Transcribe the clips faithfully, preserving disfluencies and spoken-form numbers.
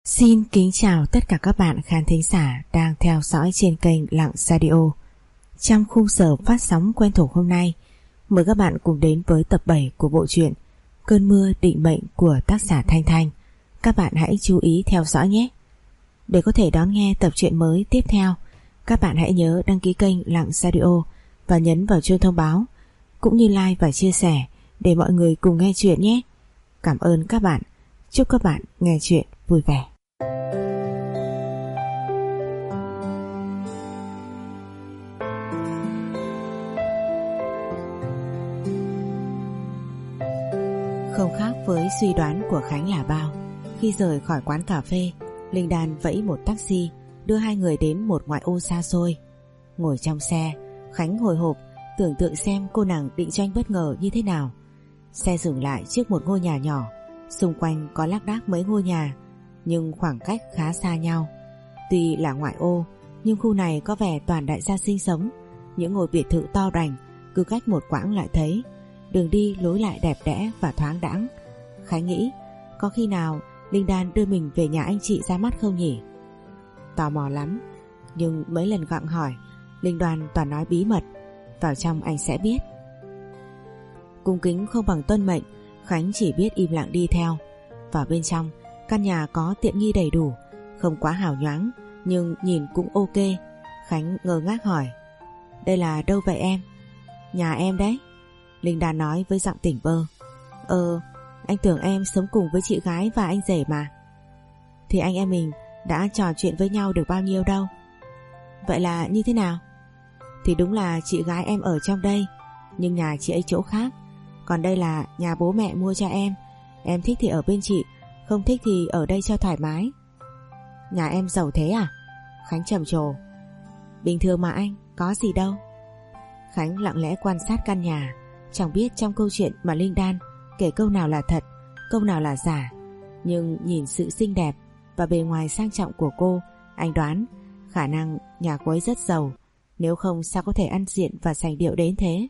Xin kính chào tất cả các bạn khán thính giả đang theo dõi trên kênh Lặng Radio. Trong khung giờ phát sóng quen thuộc hôm nay, mời các bạn cùng đến với tập bảy của bộ truyện Cơn mưa định mệnh của tác giả Thanh Thanh. Các bạn hãy chú ý theo dõi nhé. Để có thể đón nghe tập truyện mới tiếp theo, các bạn hãy nhớ đăng ký kênh Lặng Radio và nhấn vào chuông thông báo, cũng như like và chia sẻ để mọi người cùng nghe chuyện nhé. Cảm ơn các bạn. Chúc các bạn nghe chuyện vui vẻ. Không khác với suy đoán của Khánh là bao. Khi rời khỏi quán cà phê, Linh Đan vẫy một taxi đưa hai người đến một ngoại ô xa xôi. Ngồi trong xe, Khánh hồi hộp tưởng tượng xem cô nàng định cho anh bất ngờ như thế nào. Xe dừng lại trước một ngôi nhà nhỏ, xung quanh có lác đác mấy ngôi nhà, nhưng khoảng cách khá xa nhau. Tuy là ngoại ô, nhưng khu này có vẻ toàn đại gia sinh sống. Những ngôi biệt thự to đành, cứ cách một quãng lại thấy. Đường đi lối lại đẹp đẽ và thoáng đãng. Khánh nghĩ có khi nào Linh Đan đưa mình về nhà anh chị ra mắt không nhỉ? Tò mò lắm, nhưng mấy lần gặng hỏi, Linh Đoan toàn nói bí mật, vào trong anh sẽ biết. Cung kính không bằng tuân mệnh, Khánh chỉ biết im lặng đi theo. Vào bên trong, căn nhà có tiện nghi đầy đủ, không quá hào nhoáng nhưng nhìn cũng ok. Khánh ngơ ngác hỏi, đây là đâu vậy em? Nhà em đấy, Linh Đan nói với giọng tỉnh bơ. Ờ, anh tưởng em sống cùng với chị gái và anh rể mà. Thì anh em mình đã trò chuyện với nhau được bao nhiêu đâu. Vậy là như thế nào? Thì đúng là chị gái em ở trong đây, nhưng nhà chị ấy chỗ khác. Còn đây là nhà bố mẹ mua cho em. Em thích thì ở bên chị, không thích thì ở đây cho thoải mái. Nhà em giàu thế à? Khánh trầm trồ. Bình thường mà anh, có gì đâu. Khánh lặng lẽ quan sát căn nhà, chẳng biết trong câu chuyện mà Linh Đan kể câu nào là thật, câu nào là giả. Nhưng nhìn sự xinh đẹp và bề ngoài sang trọng của cô, anh đoán khả năng nhà cô ấy rất giàu. Nếu không sao có thể ăn diện và sành điệu đến thế.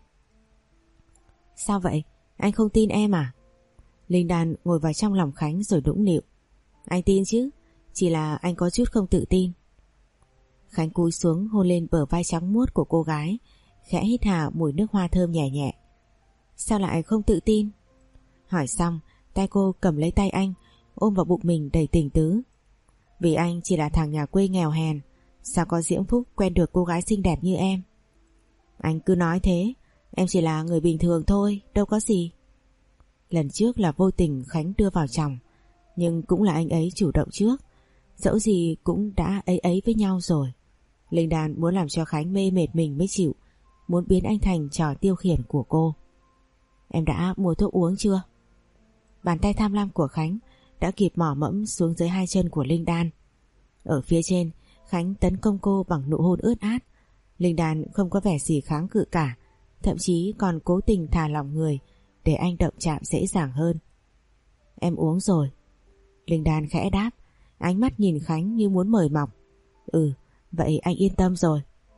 Sao vậy? Anh không tin em à? Linh Đan ngồi vào trong lòng Khánh rồi nũng nịu. Anh tin chứ, chỉ là anh có chút không tự tin. Khánh cúi xuống hôn lên bờ vai trắng muốt của cô gái, khẽ hít hà mùi nước hoa thơm nhẹ nhẹ. Sao lại không tự tin? Hỏi xong, tay cô cầm lấy tay anh, ôm vào bụng mình đầy tình tứ. Vì anh chỉ là thằng nhà quê nghèo hèn, sao có diễm phúc quen được cô gái xinh đẹp như em. Anh cứ nói thế, em chỉ là người bình thường thôi, đâu có gì. Lần trước là vô tình Khánh đưa vào chồng, nhưng cũng là anh ấy chủ động trước. Dẫu gì cũng đã ấy ấy với nhau rồi. Linh Đan muốn làm cho Khánh mê mệt mình mới chịu, muốn biến anh thành trò tiêu khiển của cô. Em đã mua thuốc uống chưa? Bàn tay tham lam của Khánh đã kịp mỏ mẫm xuống dưới hai chân của Linh Đan. Ở phía trên, Khánh tấn công cô bằng nụ hôn ướt át. Linh Đan không có vẻ gì kháng cự cả, thậm chí còn cố tình thả lỏng người để anh động chạm dễ dàng hơn. Em uống rồi. Linh Đan khẽ đáp, ánh mắt nhìn Khánh như muốn mời mọc. Ừ, vậy anh yên tâm rồi.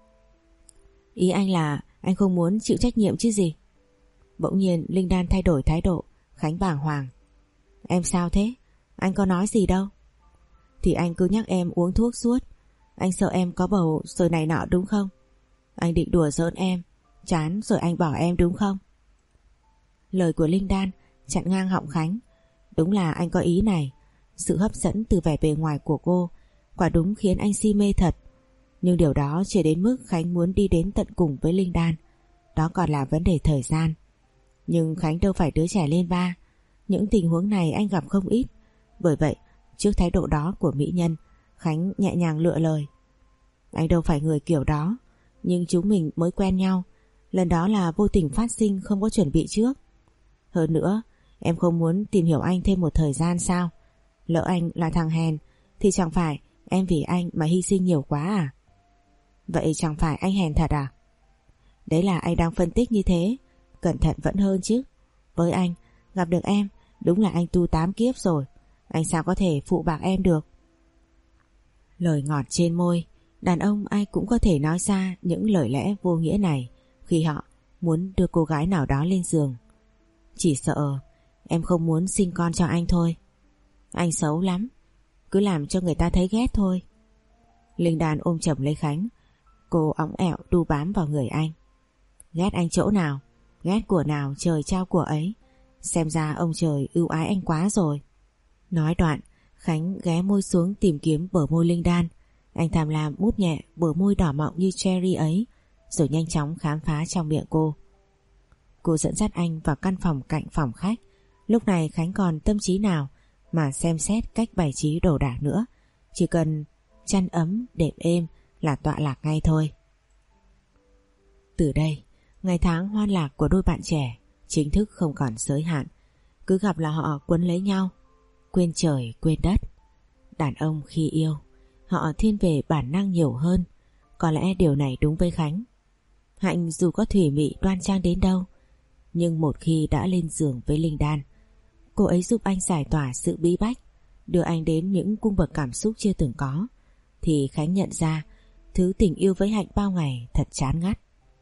Ý anh là anh không muốn chịu trách nhiệm chứ gì? Bỗng nhiên Linh Đan thay đổi thái độ. Khánh bàng hoàng. Em sao thế? Anh có nói gì đâu. Thì anh cứ nhắc em uống thuốc suốt. Anh sợ em có bầu rồi này nọ đúng không? Anh định đùa giỡn em, chán rồi anh bỏ em đúng không? Lời của Linh Đan chặn ngang họng Khánh. Đúng là anh có ý này. Sự hấp dẫn từ vẻ bề ngoài của cô quả đúng khiến anh si mê thật. Nhưng điều đó chưa đến mức Khánh muốn đi đến tận cùng với Linh Đan. Đó còn là vấn đề thời gian. Nhưng Khánh đâu phải đứa trẻ lên ba. Những tình huống này anh gặp không ít. Bởi vậy trước thái độ đó của mỹ nhân, Khánh nhẹ nhàng lựa lời. Anh đâu phải người kiểu đó, nhưng chúng mình mới quen nhau. Lần đó là vô tình phát sinh, không có chuẩn bị trước. Hơn nữa, em không muốn tìm hiểu anh thêm một thời gian sao? Lỡ anh là thằng hèn thì chẳng phải em vì anh mà hy sinh nhiều quá à? Vậy chẳng phải anh hèn thật à? Đấy là anh đang phân tích như thế. Cẩn thận vẫn hơn chứ. Với anh, gặp được em đúng là anh tu tám kiếp rồi. Anh sao có thể phụ bạc em được? Lời ngọt trên môi. Đàn ông ai cũng có thể nói ra những lời lẽ vô nghĩa này khi họ muốn đưa cô gái nào đó lên giường. Chỉ sợ em không muốn sinh con cho anh thôi. Anh xấu lắm. cứ làm cho người ta thấy ghét thôi. Linh Đan ôm chầm lấy Khánh. Cô õng ẹo đu bám vào người anh. Ghét anh chỗ nào? Ghét của nào trời trao của ấy. Xem ra ông trời ưu ái anh quá rồi. Nói đoạn, Khánh ghé môi xuống tìm kiếm bờ môi Linh Đan. Anh tham lam mút nhẹ bờ môi đỏ mọng như cherry ấy, rồi nhanh chóng khám phá trong miệng cô. Cô dẫn dắt anh vào căn phòng cạnh phòng khách. Lúc này Khánh còn tâm trí nào mà xem xét cách bày trí đồ đạc nữa. Chỉ cần chăn ấm đệm êm là tọa lạc ngay thôi. Từ đây, ngày tháng hoan lạc của đôi bạn trẻ chính thức không còn giới hạn. Cứ gặp là họ quấn lấy nhau, quên trời quên đất. Đàn ông khi yêu, họ thiên về bản năng nhiều hơn. Có lẽ điều này đúng với Khánh. Hạnh dù có thủy mị đoan trang đến đâu, nhưng một khi đã lên giường với Linh Đan, cô ấy giúp anh giải tỏa sự bí bách, đưa anh đến những cung bậc cảm xúc chưa từng có, thì Khánh nhận ra thứ tình yêu với Hạnh bao ngày thật chán ngắt.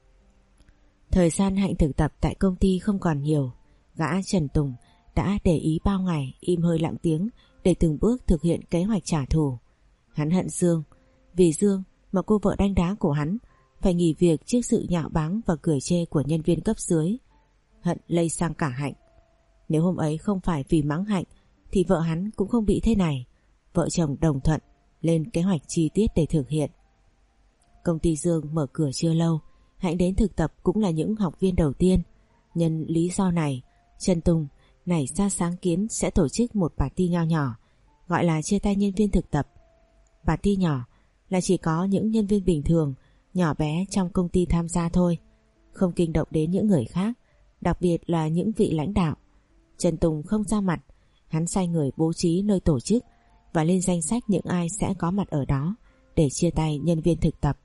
Thời gian Hạnh thực tập tại công ty không còn nhiều. Gã Trần Tùng đã để ý bao ngày im hơi lặng tiếng để từng bước thực hiện kế hoạch trả thù. Hắn hận Dương, vì Dương mà cô vợ đanh đá của hắn phải nghỉ việc trước sự nhạo báng và cười chê của nhân viên cấp dưới. Hận lây sang cả Hạnh. Nếu hôm ấy không phải vì mắng Hạnh thì vợ hắn cũng không bị thế này. Vợ chồng đồng thuận lên kế hoạch chi tiết để thực hiện. Công ty Dương mở cửa chưa lâu, Hạnh đến thực tập cũng là những học viên đầu tiên. Nhân lý do này, Trần Tùng nảy ra sáng kiến sẽ tổ chức một party nho nhỏ, gọi là chia tay nhân viên thực tập. Party nhỏ là chỉ có những nhân viên bình thường, nhỏ bé trong công ty tham gia thôi, không kinh động đến những người khác, đặc biệt là những vị lãnh đạo. Trần Tùng không ra mặt, hắn sai người bố trí nơi tổ chức và lên danh sách những ai sẽ có mặt ở đó để chia tay nhân viên thực tập.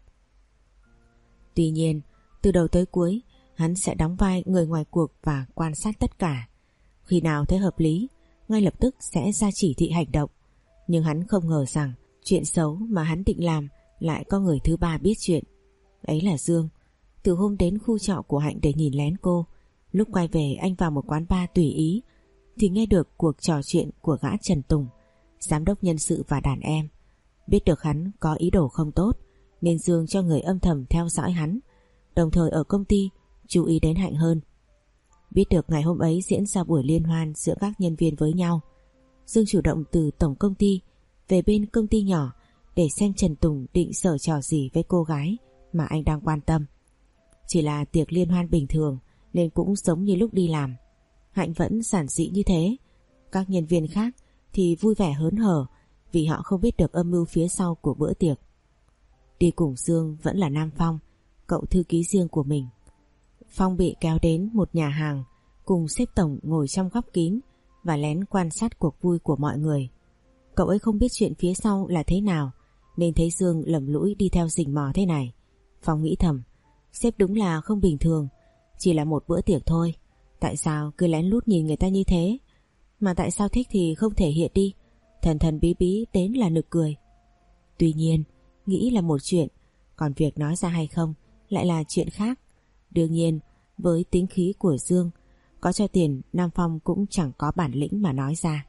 Tuy nhiên, từ đầu tới cuối, hắn sẽ đóng vai người ngoài cuộc và quan sát tất cả. Khi nào thấy hợp lý, ngay lập tức sẽ ra chỉ thị hành động. Nhưng hắn không ngờ rằng chuyện xấu mà hắn định làm lại có người thứ ba biết chuyện. Ấy là Dương. Từ hôm đến khu trọ của Hạnh để nhìn lén cô, lúc quay về anh vào một quán bar tùy ý thì nghe được cuộc trò chuyện của gã Trần Tùng, giám đốc nhân sự và đàn em. Biết được hắn có ý đồ không tốt nên Dương cho người âm thầm theo dõi hắn, đồng thời ở công ty chú ý đến Hạnh hơn. Biết được ngày hôm ấy diễn ra buổi liên hoan giữa các nhân viên với nhau, Dương chủ động từ tổng công ty về bên công ty nhỏ để xem Trần Tùng định giở trò gì với cô gái mà anh đang quan tâm. Chỉ là tiệc liên hoan bình thường nên cũng giống như lúc đi làm. Hạnh vẫn giản dị như thế. Các nhân viên khác thì vui vẻ hớn hở vì họ không biết được âm mưu phía sau của bữa tiệc. Đi cùng Dương vẫn là Nam Phong, cậu thư ký riêng của mình. Phong bị kéo đến một nhà hàng cùng sếp tổng ngồi trong góc kín và lén quan sát cuộc vui của mọi người. Cậu ấy không biết chuyện phía sau là thế nào nên thấy Dương lầm lũi đi theo rình mò thế này. Phong nghĩ thầm, sếp đúng là không bình thường. Chỉ là một bữa tiệc thôi, tại sao cứ lén lút nhìn người ta như thế? Mà tại sao thích thì không thể hiện đi, thần thần bí bí đến là nực cười. Tuy nhiên, nghĩ là một chuyện, còn việc nói ra hay không lại là chuyện khác. Đương nhiên, với tính khí của Dương, có cho tiền Nam Phong cũng chẳng có bản lĩnh mà nói ra.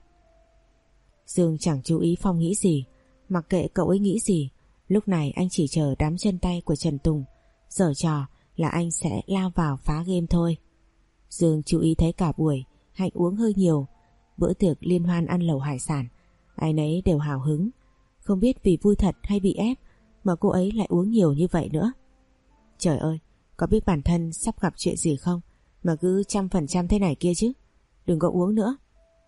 Dương chẳng chú ý Phong nghĩ gì, mặc kệ cậu ấy nghĩ gì. Lúc này anh chỉ chờ đám chân tay của Trần Tùng giở trò là anh sẽ lao vào phá game thôi. Dương chú ý thấy cả buổi Hạnh uống hơi nhiều. Bữa tiệc liên hoan ăn lẩu hải sản, ai nấy đều hào hứng. Không biết vì vui thật hay bị ép mà cô ấy lại uống nhiều như vậy nữa. Trời ơi, có biết bản thân sắp gặp chuyện gì không mà cứ trăm phần trăm thế này kia chứ. Đừng có uống nữa.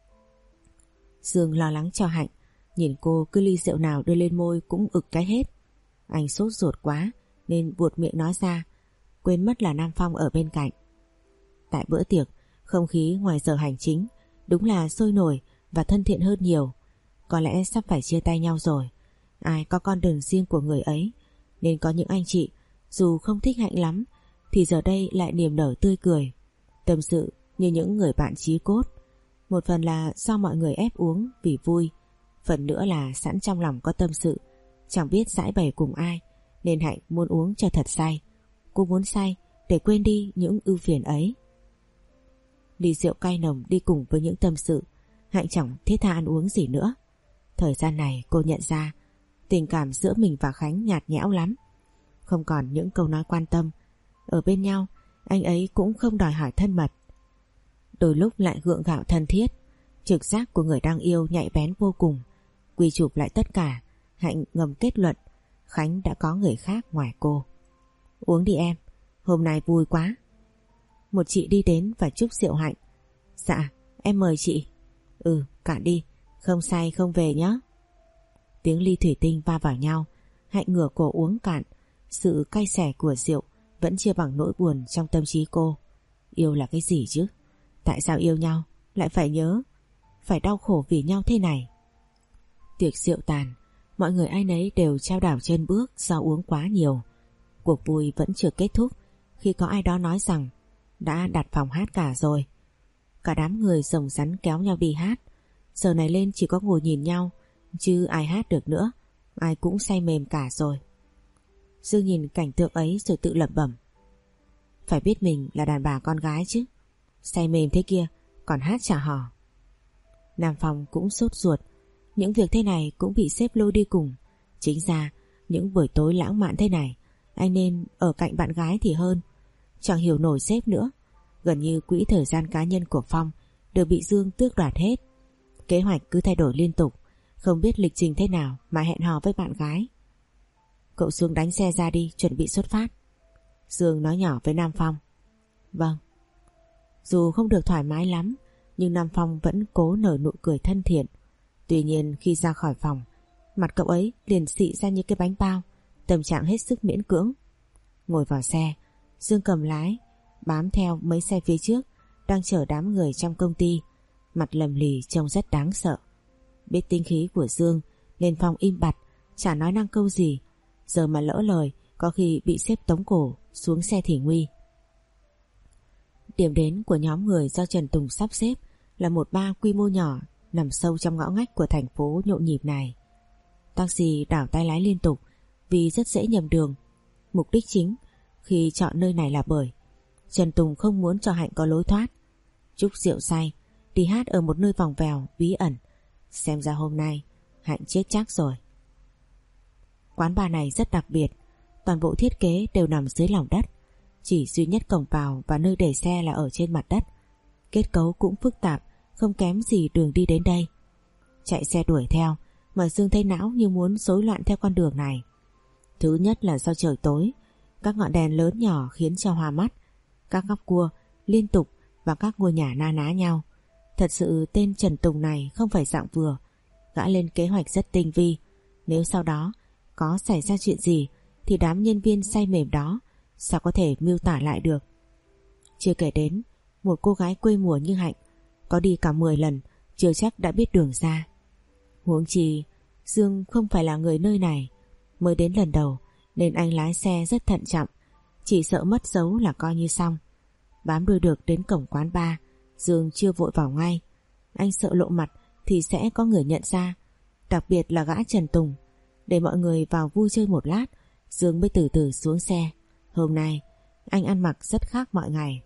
Dương lo lắng cho Hạnh, nhìn cô cứ ly rượu nào đưa lên môi cũng ực cái hết. Anh sốt ruột quá nên buột miệng nói ra, quên mất là Nam Phong ở bên cạnh. Tại bữa tiệc, không khí ngoài giờ hành chính đúng là sôi nổi và thân thiện hơn nhiều. Có lẽ sắp phải chia tay nhau rồi. Ai có con đường riêng của người ấy, nên có những anh chị dù không thích Hạnh lắm thì giờ đây lại niềm nở tươi cười, tâm sự như những người bạn chí cốt. Một phần là do mọi người ép uống vì vui, phần nữa là sẵn trong lòng có tâm sự, chẳng biết giải bày cùng ai, nên Hạnh muốn uống cho thật say. Cô muốn say để quên đi những ưu phiền ấy. Ly rượu cay nồng đi cùng với những tâm sự, Hạnh chẳng thiết tha ăn uống gì nữa. Thời gian này cô nhận ra tình cảm giữa mình và Khánh nhạt nhẽo lắm. Không còn những câu nói quan tâm. Ở bên nhau anh ấy cũng không đòi hỏi thân mật. Đôi lúc lại gượng gạo thân thiết. Trực giác của người đang yêu nhạy bén vô cùng. Quy chụp lại tất cả, Hạnh ngầm kết luận Khánh đã có người khác ngoài cô. Uống đi em, hôm nay vui quá. Một chị đi đến và chúc rượu Hạnh. Dạ, em mời chị. Ừ, cạn đi, không say không về nhé. Tiếng ly thủy tinh va vào nhau. Hạnh ngửa cổ uống cạn. Sự cay xè của rượu vẫn chưa bằng nỗi buồn trong tâm trí cô. Yêu là cái gì chứ? Tại sao yêu nhau lại phải nhớ, phải đau khổ vì nhau thế này? Tiệc rượu tàn, mọi người ai nấy đều chao đảo chân bước do uống quá nhiều. Cuộc vui vẫn chưa kết thúc khi có ai đó nói rằng đã đặt phòng hát cả rồi. Cả đám người rồng rắn kéo nhau đi hát. Giờ này lên chỉ có ngồi nhìn nhau, chứ ai hát được nữa. Ai cũng say mềm cả rồi. Dương nhìn cảnh tượng ấy rồi tự lẩm bẩm. Phải biết mình là đàn bà con gái chứ. Say mềm thế kia còn hát chả hò. Nam Phong cũng sốt ruột. Những việc thế này cũng bị sếp lôi đi cùng. Chính ra những buổi tối lãng mạn thế này anh nên ở cạnh bạn gái thì hơn. Chẳng hiểu nổi sếp nữa. Gần như quỹ thời gian cá nhân của Phong đều bị Dương tước đoạt hết. Kế hoạch cứ thay đổi liên tục. Không biết lịch trình thế nào mà hẹn hò với bạn gái. Cậu xuống đánh xe ra đi, chuẩn bị xuất phát. Dương nói nhỏ với Nam Phong. Vâng. Dù không được thoải mái lắm, nhưng Nam Phong vẫn cố nở nụ cười thân thiện. Tuy nhiên khi ra khỏi phòng, mặt cậu ấy liền xị ra như cái bánh bao, tâm trạng hết sức miễn cưỡng. Ngồi vào xe, Dương cầm lái, bám theo mấy xe phía trước đang chở đám người trong công ty, mặt lầm lì trông rất đáng sợ. Biết tính khí của Dương nên Phong im bặt, chả nói năng câu gì. Giờ mà lỡ lời có khi bị sếp tống cổ xuống xe thì nguy. Điểm đến của nhóm người do Trần Tùng sắp xếp là một bar quy mô nhỏ nằm sâu trong ngõ ngách của thành phố nhộn nhịp này. Taxi đảo tay lái liên tục vì rất dễ nhầm đường. Mục đích chính khi chọn nơi này là bởi Trần Tùng không muốn cho Hạnh có lối thoát. Chúc rượu say đi hát ở một nơi vòng vèo bí ẩn. Xem ra hôm nay Hạnh chết chắc rồi. Quán bar này rất đặc biệt. Toàn bộ thiết kế đều nằm dưới lòng đất. Chỉ duy nhất cổng vào và nơi để xe là ở trên mặt đất. Kết cấu cũng phức tạp, không kém gì đường đi đến đây. Chạy xe đuổi theo mà Dương thấy não như muốn rối loạn theo con đường này. Thứ nhất là do trời tối, các ngọn đèn lớn nhỏ khiến cho hoa mắt, các góc cua liên tục và các ngôi nhà na ná nhau. Thật sự tên Trần Tùng này không phải dạng vừa. Gã lên kế hoạch rất tinh vi. Nếu sau đó có xảy ra chuyện gì thì đám nhân viên say mềm đó sao có thể miêu tả lại được. Chưa kể đến một cô gái quê mùa như Hạnh có đi cả mười lần chưa chắc đã biết đường ra. Huống chi Dương không phải là người nơi này, mới đến lần đầu nên anh lái xe rất thận trọng, chỉ sợ mất dấu là coi như xong. Bám đuôi được đến cổng quán bar, Dương chưa vội vào ngay. Anh sợ lộ mặt thì sẽ có người nhận ra, đặc biệt là gã Trần Tùng. Để mọi người vào vui chơi một lát, Dương mới từ từ xuống xe. Hôm nay anh ăn mặc rất khác mọi ngày.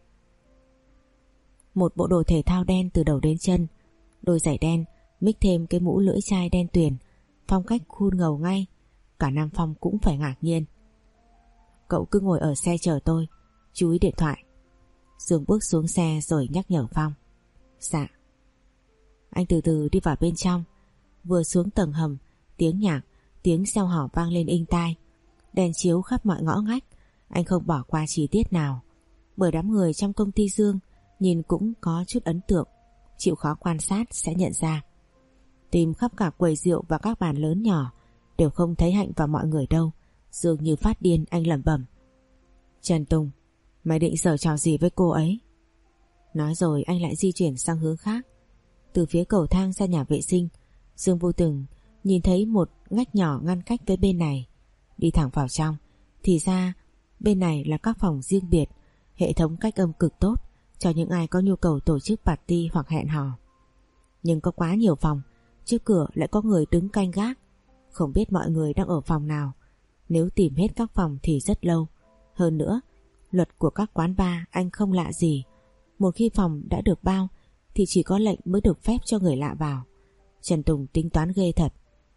Một bộ đồ thể thao đen từ đầu đến chân, đôi giày đen mix thêm cái mũ lưỡi chai đen tuyền, phong cách cool ngầu ngay. Cả Nam Phong cũng phải ngạc nhiên. Cậu cứ ngồi ở xe chờ tôi, chú ý điện thoại. Dương bước xuống xe rồi nhắc nhở Phong. Dạ. Anh từ từ đi vào bên trong. Vừa xuống tầng hầm, tiếng nhạc, tiếng reo hò vang lên inh tai. Đèn chiếu khắp mọi ngõ ngách. Anh không bỏ qua chi tiết nào, bởi đám người trong công ty Dương nhìn cũng có chút ấn tượng, chịu khó quan sát sẽ nhận ra. Tìm khắp cả quầy rượu và các bàn lớn nhỏ đều không thấy Hạnh và mọi người đâu. Dương như phát điên, anh lẩm bẩm. Trần Tùng, mày định giở trò gì với cô ấy? Nói rồi anh lại di chuyển sang hướng khác. Từ phía cầu thang ra nhà vệ sinh, Dương vô tình nhìn thấy một ngách nhỏ ngăn cách với bên này. Đi thẳng vào trong thì ra bên này là các phòng riêng biệt, hệ thống cách âm cực tốt cho những ai có nhu cầu tổ chức party hoặc hẹn hò. Nhưng có quá nhiều phòng, trước cửa lại có người đứng canh gác. Không biết mọi người đang ở phòng nào. Nếu tìm hết các phòng thì rất lâu. Hơn nữa, luật của các quán bar anh không lạ gì. Một khi phòng đã được bao thì chỉ có lệnh mới được phép cho người lạ vào. Trần Tùng tính toán ghê thật.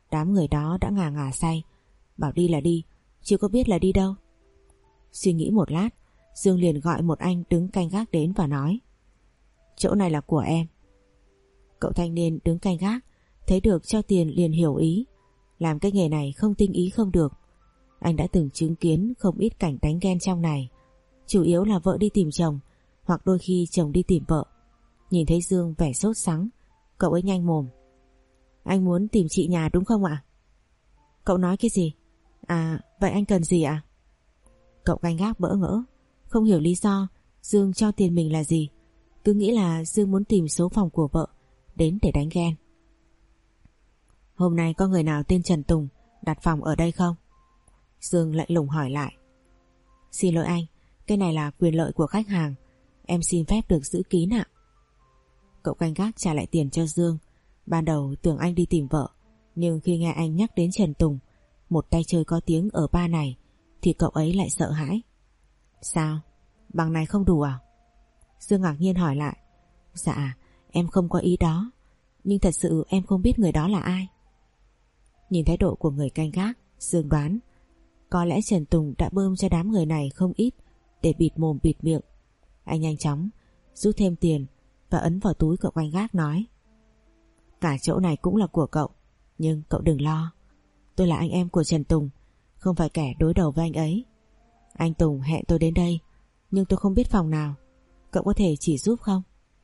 Đám người đó đã ngà ngà say, bảo đi là đi, chưa có biết là đi đâu. Suy nghĩ một lát, Dương liền gọi một anh đứng canh gác đến và nói: chỗ này là của em. Cậu thanh niên đứng canh gác thấy được cho tiền liền hiểu ý. Làm cái nghề này không tinh ý không được. Anh đã từng chứng kiến không ít cảnh đánh ghen trong này, chủ yếu là vợ đi tìm chồng, hoặc đôi khi chồng đi tìm vợ. Nhìn thấy Dương vẻ sốt sắng, cậu ấy nhanh mồm: anh muốn tìm chị nhà đúng không ạ? Cậu nói cái gì? À, vậy anh cần gì ạ? Cậu canh gác bỡ ngỡ, không hiểu lý do Dương cho tiền mình là gì, cứ nghĩ là Dương muốn tìm số phòng của vợ đến để đánh ghen. Hôm nay có người nào tên Trần Tùng đặt phòng ở đây không? Dương lạnh lùng hỏi lại. Xin lỗi anh, cái này là quyền lợi của khách hàng, em xin phép được giữ kín ạ. Cậu canh gác trả lại tiền cho Dương. Ban đầu tưởng anh đi tìm vợ, nhưng khi nghe anh nhắc đến Trần Tùng, một tay chơi có tiếng ở ba này, thì cậu ấy lại sợ hãi. Sao? Bằng này không đủ à? Dương ngạc nhiên hỏi lại. Dạ, em không có ý đó, nhưng thật sự em không biết người đó là ai. Nhìn thái độ của người canh gác, Dương đoán có lẽ Trần Tùng đã bơm cho đám người này không ít để bịt mồm bịt miệng. Anh nhanh chóng rút thêm tiền và ấn vào túi cậu canh gác, nói: cả chỗ này cũng là của cậu, nhưng cậu đừng lo, tôi là anh em của Trần Tùng, không phải kẻ đối đầu với anh ấy. Anh Tùng hẹn tôi đến đây, nhưng tôi không biết phòng nào, cậu có thể chỉ giúp không?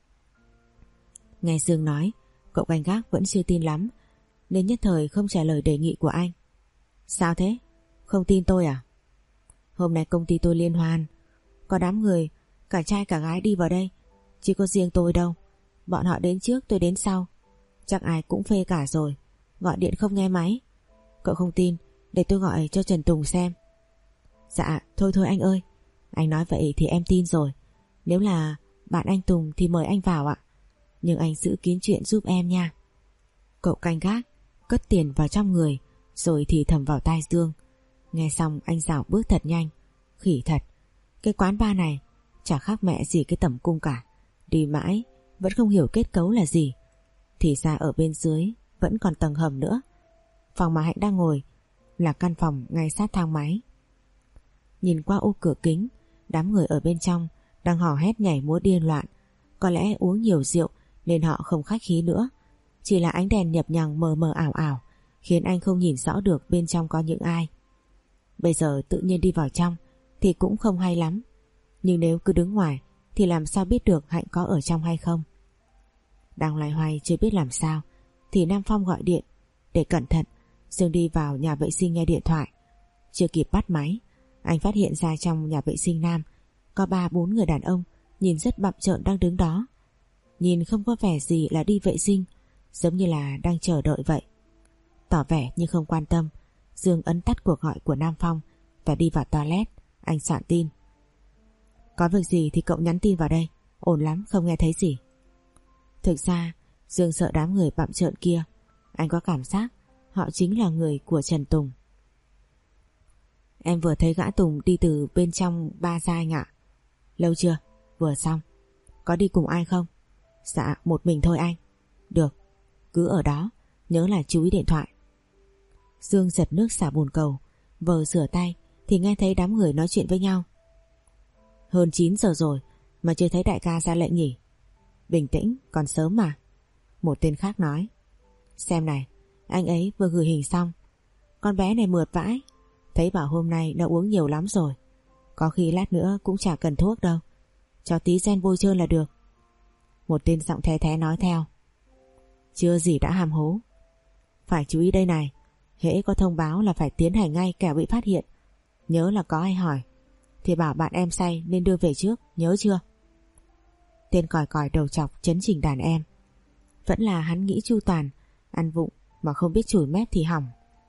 Nghe Dương nói, cậu canh gác vẫn chưa tin lắm, nên nhất thời không trả lời đề nghị của anh. Sao thế? Không tin tôi à? Hôm nay công ty tôi liên hoan, có đám người cả trai cả gái đi vào đây, chỉ có riêng tôi đâu. Bọn họ đến trước, tôi đến sau, chắc ai cũng phê cả rồi, gọi điện không nghe máy. Cậu không tin, để tôi gọi cho Trần Tùng xem. Dạ, thôi thôi anh ơi, anh nói vậy thì em tin rồi. Nếu là bạn anh Tùng thì mời anh vào ạ, nhưng anh giữ kín chuyện giúp em nha. Cậu canh gác cất tiền vào trong người, rồi thì thầm vào tai Dương. Nghe xong anh dạo bước thật nhanh. Khỉ thật, cái quán bar này chả khác mẹ gì cái tẩm cung cả. Đi mãi vẫn không hiểu kết cấu là gì, thì ra ở bên dưới vẫn còn tầng hầm nữa. Phòng mà Hạnh đang ngồi là căn phòng ngay sát thang máy. Nhìn qua ô cửa kính, đám người ở bên trong đang hò hét nhảy múa điên loạn. Có lẽ uống nhiều rượu nên họ không khách khí nữa. Chỉ là ánh đèn nhập nhằng mờ mờ ảo ảo khiến anh không nhìn rõ được bên trong có những ai. Bây giờ tự nhiên đi vào trong thì cũng không hay lắm, nhưng nếu cứ đứng ngoài thì làm sao biết được Hạnh có ở trong hay không. Đang loay hoay chưa biết làm sao thì Nam Phong gọi điện. Để cẩn thận, Dương đi vào nhà vệ sinh nghe điện thoại. Chưa kịp bắt máy, anh phát hiện ra trong nhà vệ sinh nam có ba bốn người đàn ông nhìn rất bặm trợn đang đứng đó. Nhìn không có vẻ gì là đi vệ sinh, giống như là đang chờ đợi vậy. Tỏ vẻ như không quan tâm, Dương ấn tắt cuộc gọi của Nam Phong và đi vào toilet. Anh soạn tin: có việc gì thì cậu nhắn tin vào đây, ổn lắm không nghe thấy gì. Thực ra Dương sợ đám người bặm trợn kia, anh có cảm giác họ chính là người của Trần Tùng. Em vừa thấy gã Tùng đi từ bên trong ba ra anh ạ. Lâu chưa? Vừa xong. Có đi cùng ai không? Dạ một mình thôi anh. Được, cứ ở đó, nhớ là chú ý điện thoại. Dương giật nước xả bồn cầu, vờ rửa tay thì nghe thấy đám người nói chuyện với nhau. Hơn chín giờ rồi mà chưa thấy đại ca ra lệnh nhỉ? Bình tĩnh, còn sớm mà. Một tên khác nói. Xem này, anh ấy vừa gửi hình xong. Con bé này mượt vãi, thấy bảo hôm nay đã uống nhiều lắm rồi, có khi lát nữa cũng chả cần thuốc đâu, cho tí gen bôi trơn là được. Một tên giọng the thé nói theo. Chưa gì đã hàm hố. Phải chú ý đây này, hễ có thông báo là phải tiến hành ngay kẻo bị phát hiện. Nhớ là có ai hỏi thì bảo bạn em say nên đưa về trước, nhớ chưa? Tên còi còi đầu chọc chấn chỉnh đàn em. Vẫn là hắn nghĩ chu toàn, ăn vụng mà không biết chùi mép thì hỏng.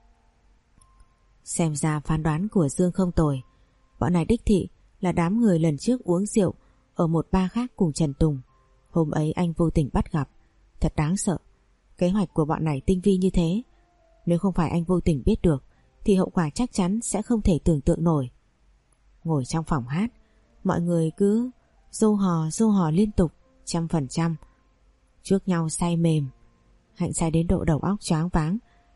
Xem ra phán đoán của Dương không tồi. Bọn này đích thị là đám người lần trước uống rượu ở một bar khác cùng Trần Tùng. Hôm ấy anh vô tình bắt gặp. Thật đáng sợ. Kế hoạch của bọn này tinh vi như thế, nếu không phải anh vô tình biết được thì hậu quả chắc chắn sẽ không thể tưởng tượng nổi. Ngồi trong phòng hát, mọi người cứ rô hò rô hò liên tục, trăm phần trăm chuốc nhau say mềm. Hạnh say đến độ đầu óc choáng váng,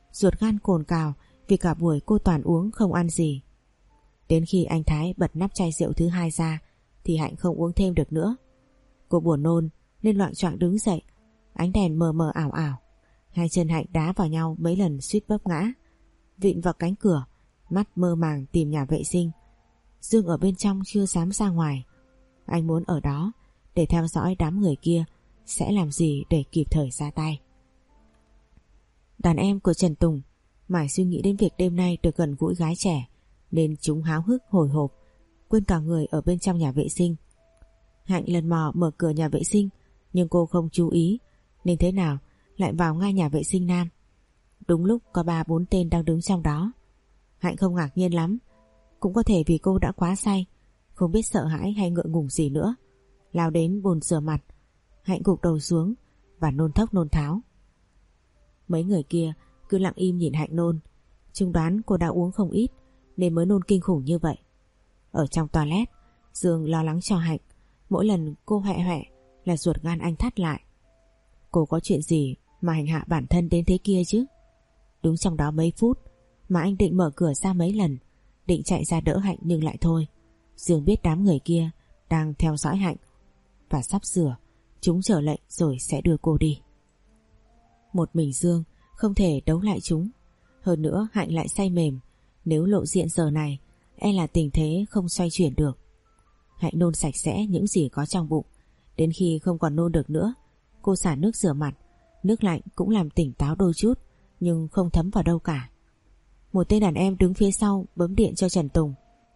ruột gan cồn cào vì cả buổi cô toàn uống không ăn gì. Đến khi anh Thái bật nắp chai rượu thứ hai ra thì Hạnh không uống thêm được nữa. Cô buồn nôn nên loạng choạng đứng dậy, ánh đèn mờ mờ ảo ảo. Hai chân Hạnh đá vào nhau mấy lần suýt vấp ngã, vịn vào cánh cửa, mắt mơ màng tìm nhà vệ sinh. Dương ở bên trong chưa dám ra ngoài. Anh muốn ở đó để theo dõi đám người kia sẽ làm gì để kịp thời ra tay. Đàn em của Trần Tùng mải suy nghĩ đến việc đêm nay được gần gũi gái trẻ nên chúng háo hức hồi hộp, quên cả người ở bên trong nhà vệ sinh. Hạnh lần mò mở cửa nhà vệ sinh nhưng cô không chú ý nên thế nào lại vào ngay nhà vệ sinh nam. Đúng lúc có ba bốn tên đang đứng trong đó. Hạnh không ngạc nhiên lắm, cũng có thể vì cô đã quá say, không biết sợ hãi hay ngượng ngùng gì nữa. Lao đến bồn rửa mặt, Hạnh gục đầu xuống và nôn thốc nôn tháo. Mấy người kia cứ lặng im nhìn Hạnh nôn. Chúng đoán cô đã uống không ít nên mới nôn kinh khủng như vậy. Ở trong toilet, Dương lo lắng cho Hạnh. Mỗi lần cô hoẹ hoẹ là ruột gan anh thắt lại. Cô có chuyện gì mà hành hạ bản thân đến thế kia chứ? Đúng trong đó mấy phút mà anh định mở cửa ra mấy lần, định chạy ra đỡ Hạnh nhưng lại thôi. Dương biết đám người kia đang theo dõi Hạnh và sắp sửa chúng chờ lệnh rồi sẽ đưa cô đi. Một mình Dương không thể đấu lại chúng. Hơn nữa Hạnh lại say mềm, nếu lộ diện giờ này e là tình thế không xoay chuyển được. Hạnh nôn sạch sẽ những gì có trong bụng. Đến khi không còn nôn được nữa, cô xả nước rửa mặt. Nước lạnh cũng làm tỉnh táo đôi chút nhưng không thấm vào đâu cả. Một tên đàn em đứng phía sau bấm điện cho Trần Tùng.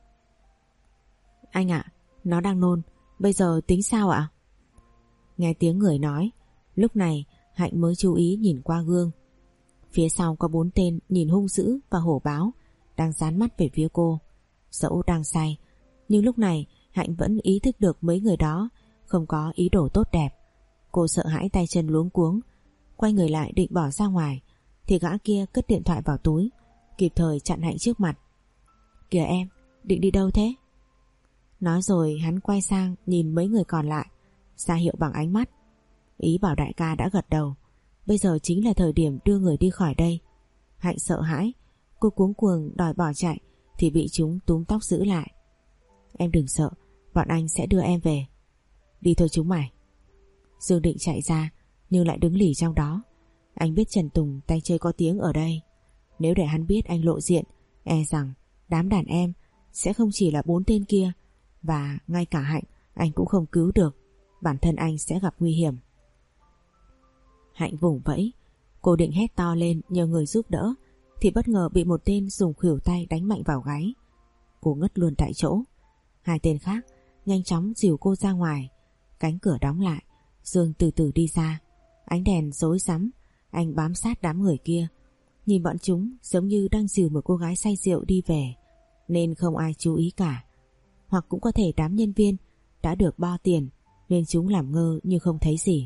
Anh ạ, nó đang nôn, bây giờ tính sao ạ? Nghe tiếng người nói, lúc này Hạnh mới chú ý nhìn qua gương. Phía sau có bốn tên nhìn hung dữ và hổ báo đang dán mắt về phía cô. Dẫu đang say nhưng lúc này Hạnh vẫn ý thức được mấy người đó không có ý đồ tốt đẹp. Cô sợ hãi tay chân luống cuống, quay người lại định bỏ ra ngoài thì gã kia cất điện thoại vào túi, kịp thời chặn Hạnh trước mặt. Kìa em, định đi đâu thế? Nói rồi hắn quay sang nhìn mấy người còn lại, ra hiệu bằng ánh mắt. Ý bảo đại ca đã gật đầu. Bây giờ chính là thời điểm đưa người đi khỏi đây. Hạnh sợ hãi, cô cuống cuồng đòi bỏ chạy thì bị chúng túm tóc giữ lại. Em đừng sợ, bọn anh sẽ đưa em về. Đi thôi chúng mày. Dương định chạy ra nhưng lại đứng lì trong đó. Anh biết Trần Tùng tay chơi có tiếng ở đây. Nếu để hắn biết anh lộ diện, e rằng đám đàn em sẽ không chỉ là bốn tên kia, và ngay cả Hạnh anh cũng không cứu được. Bản thân anh sẽ gặp nguy hiểm. Hạnh vùng vẫy, cô định hét to lên nhờ người giúp đỡ thì bất ngờ bị một tên dùng khuỷu tay đánh mạnh vào gáy. Cô ngất luôn tại chỗ. Hai tên khác nhanh chóng dìu cô ra ngoài. Cánh cửa đóng lại, Dương từ từ đi ra. Ánh đèn rối rắm, anh bám sát đám người kia. Nhìn bọn chúng giống như đang dìu một cô gái say rượu đi về, nên không ai chú ý cả. Hoặc cũng có thể đám nhân viên đã được bo tiền nên chúng làm ngơ như không thấy gì.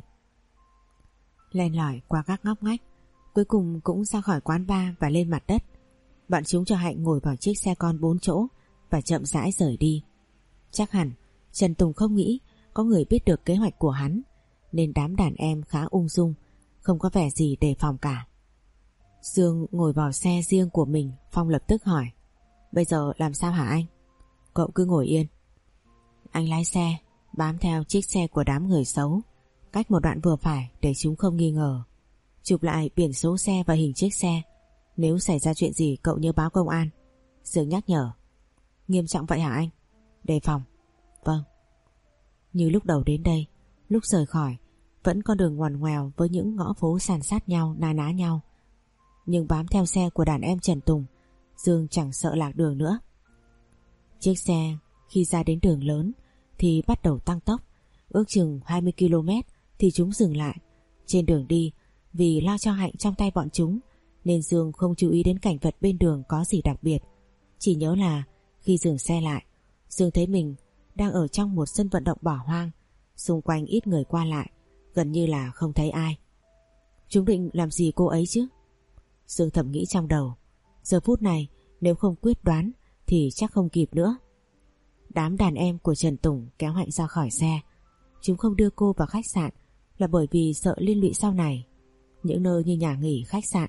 Len lỏi qua các ngóc ngách, cuối cùng cũng ra khỏi quán bar và lên mặt đất. Bọn chúng cho Hạnh ngồi vào chiếc xe con bốn chỗ và chậm rãi rời đi. Chắc hẳn Trần Tùng không nghĩ có người biết được kế hoạch của hắn, nên đám đàn em khá ung dung, không có vẻ gì đề phòng cả. Dương ngồi vào xe riêng của mình. Phong lập tức hỏi: Bây giờ làm sao hả anh? Cậu cứ ngồi yên. Anh lái xe bám theo chiếc xe của đám người xấu, cách một đoạn vừa phải để chúng không nghi ngờ. Chụp lại biển số xe và hình chiếc xe. Nếu xảy ra chuyện gì cậu nhớ báo công an. Dương nhắc nhở. Nghiêm trọng vậy hả anh? Đề phòng. Vâng. Như lúc đầu đến đây, lúc rời khỏi vẫn con đường ngoằn ngoèo với những ngõ phố san sát nhau, na ná nhau. Nhưng bám theo xe của đàn em Trần Tùng, Dương chẳng sợ lạc đường nữa. Chiếc xe khi ra đến đường lớn thì bắt đầu tăng tốc. Ước chừng hai mươi ki lô mét thì chúng dừng lại. Trên đường đi, vì lo cho Hạnh trong tay bọn chúng nên Dương không chú ý đến cảnh vật bên đường có gì đặc biệt. Chỉ nhớ là khi dừng xe lại, Dương thấy mình đang ở trong một sân vận động bỏ hoang. Xung quanh ít người qua lại, gần như là không thấy ai. Chúng định làm gì cô ấy chứ? Dương thầm nghĩ trong đầu. Giờ phút này nếu không quyết đoán thì chắc không kịp nữa. Đám đàn em của Trần Tùng kéo Hạnh ra khỏi xe. Chúng không đưa cô vào khách sạn là bởi vì sợ liên lụy sau này. Những nơi như nhà nghỉ, khách sạn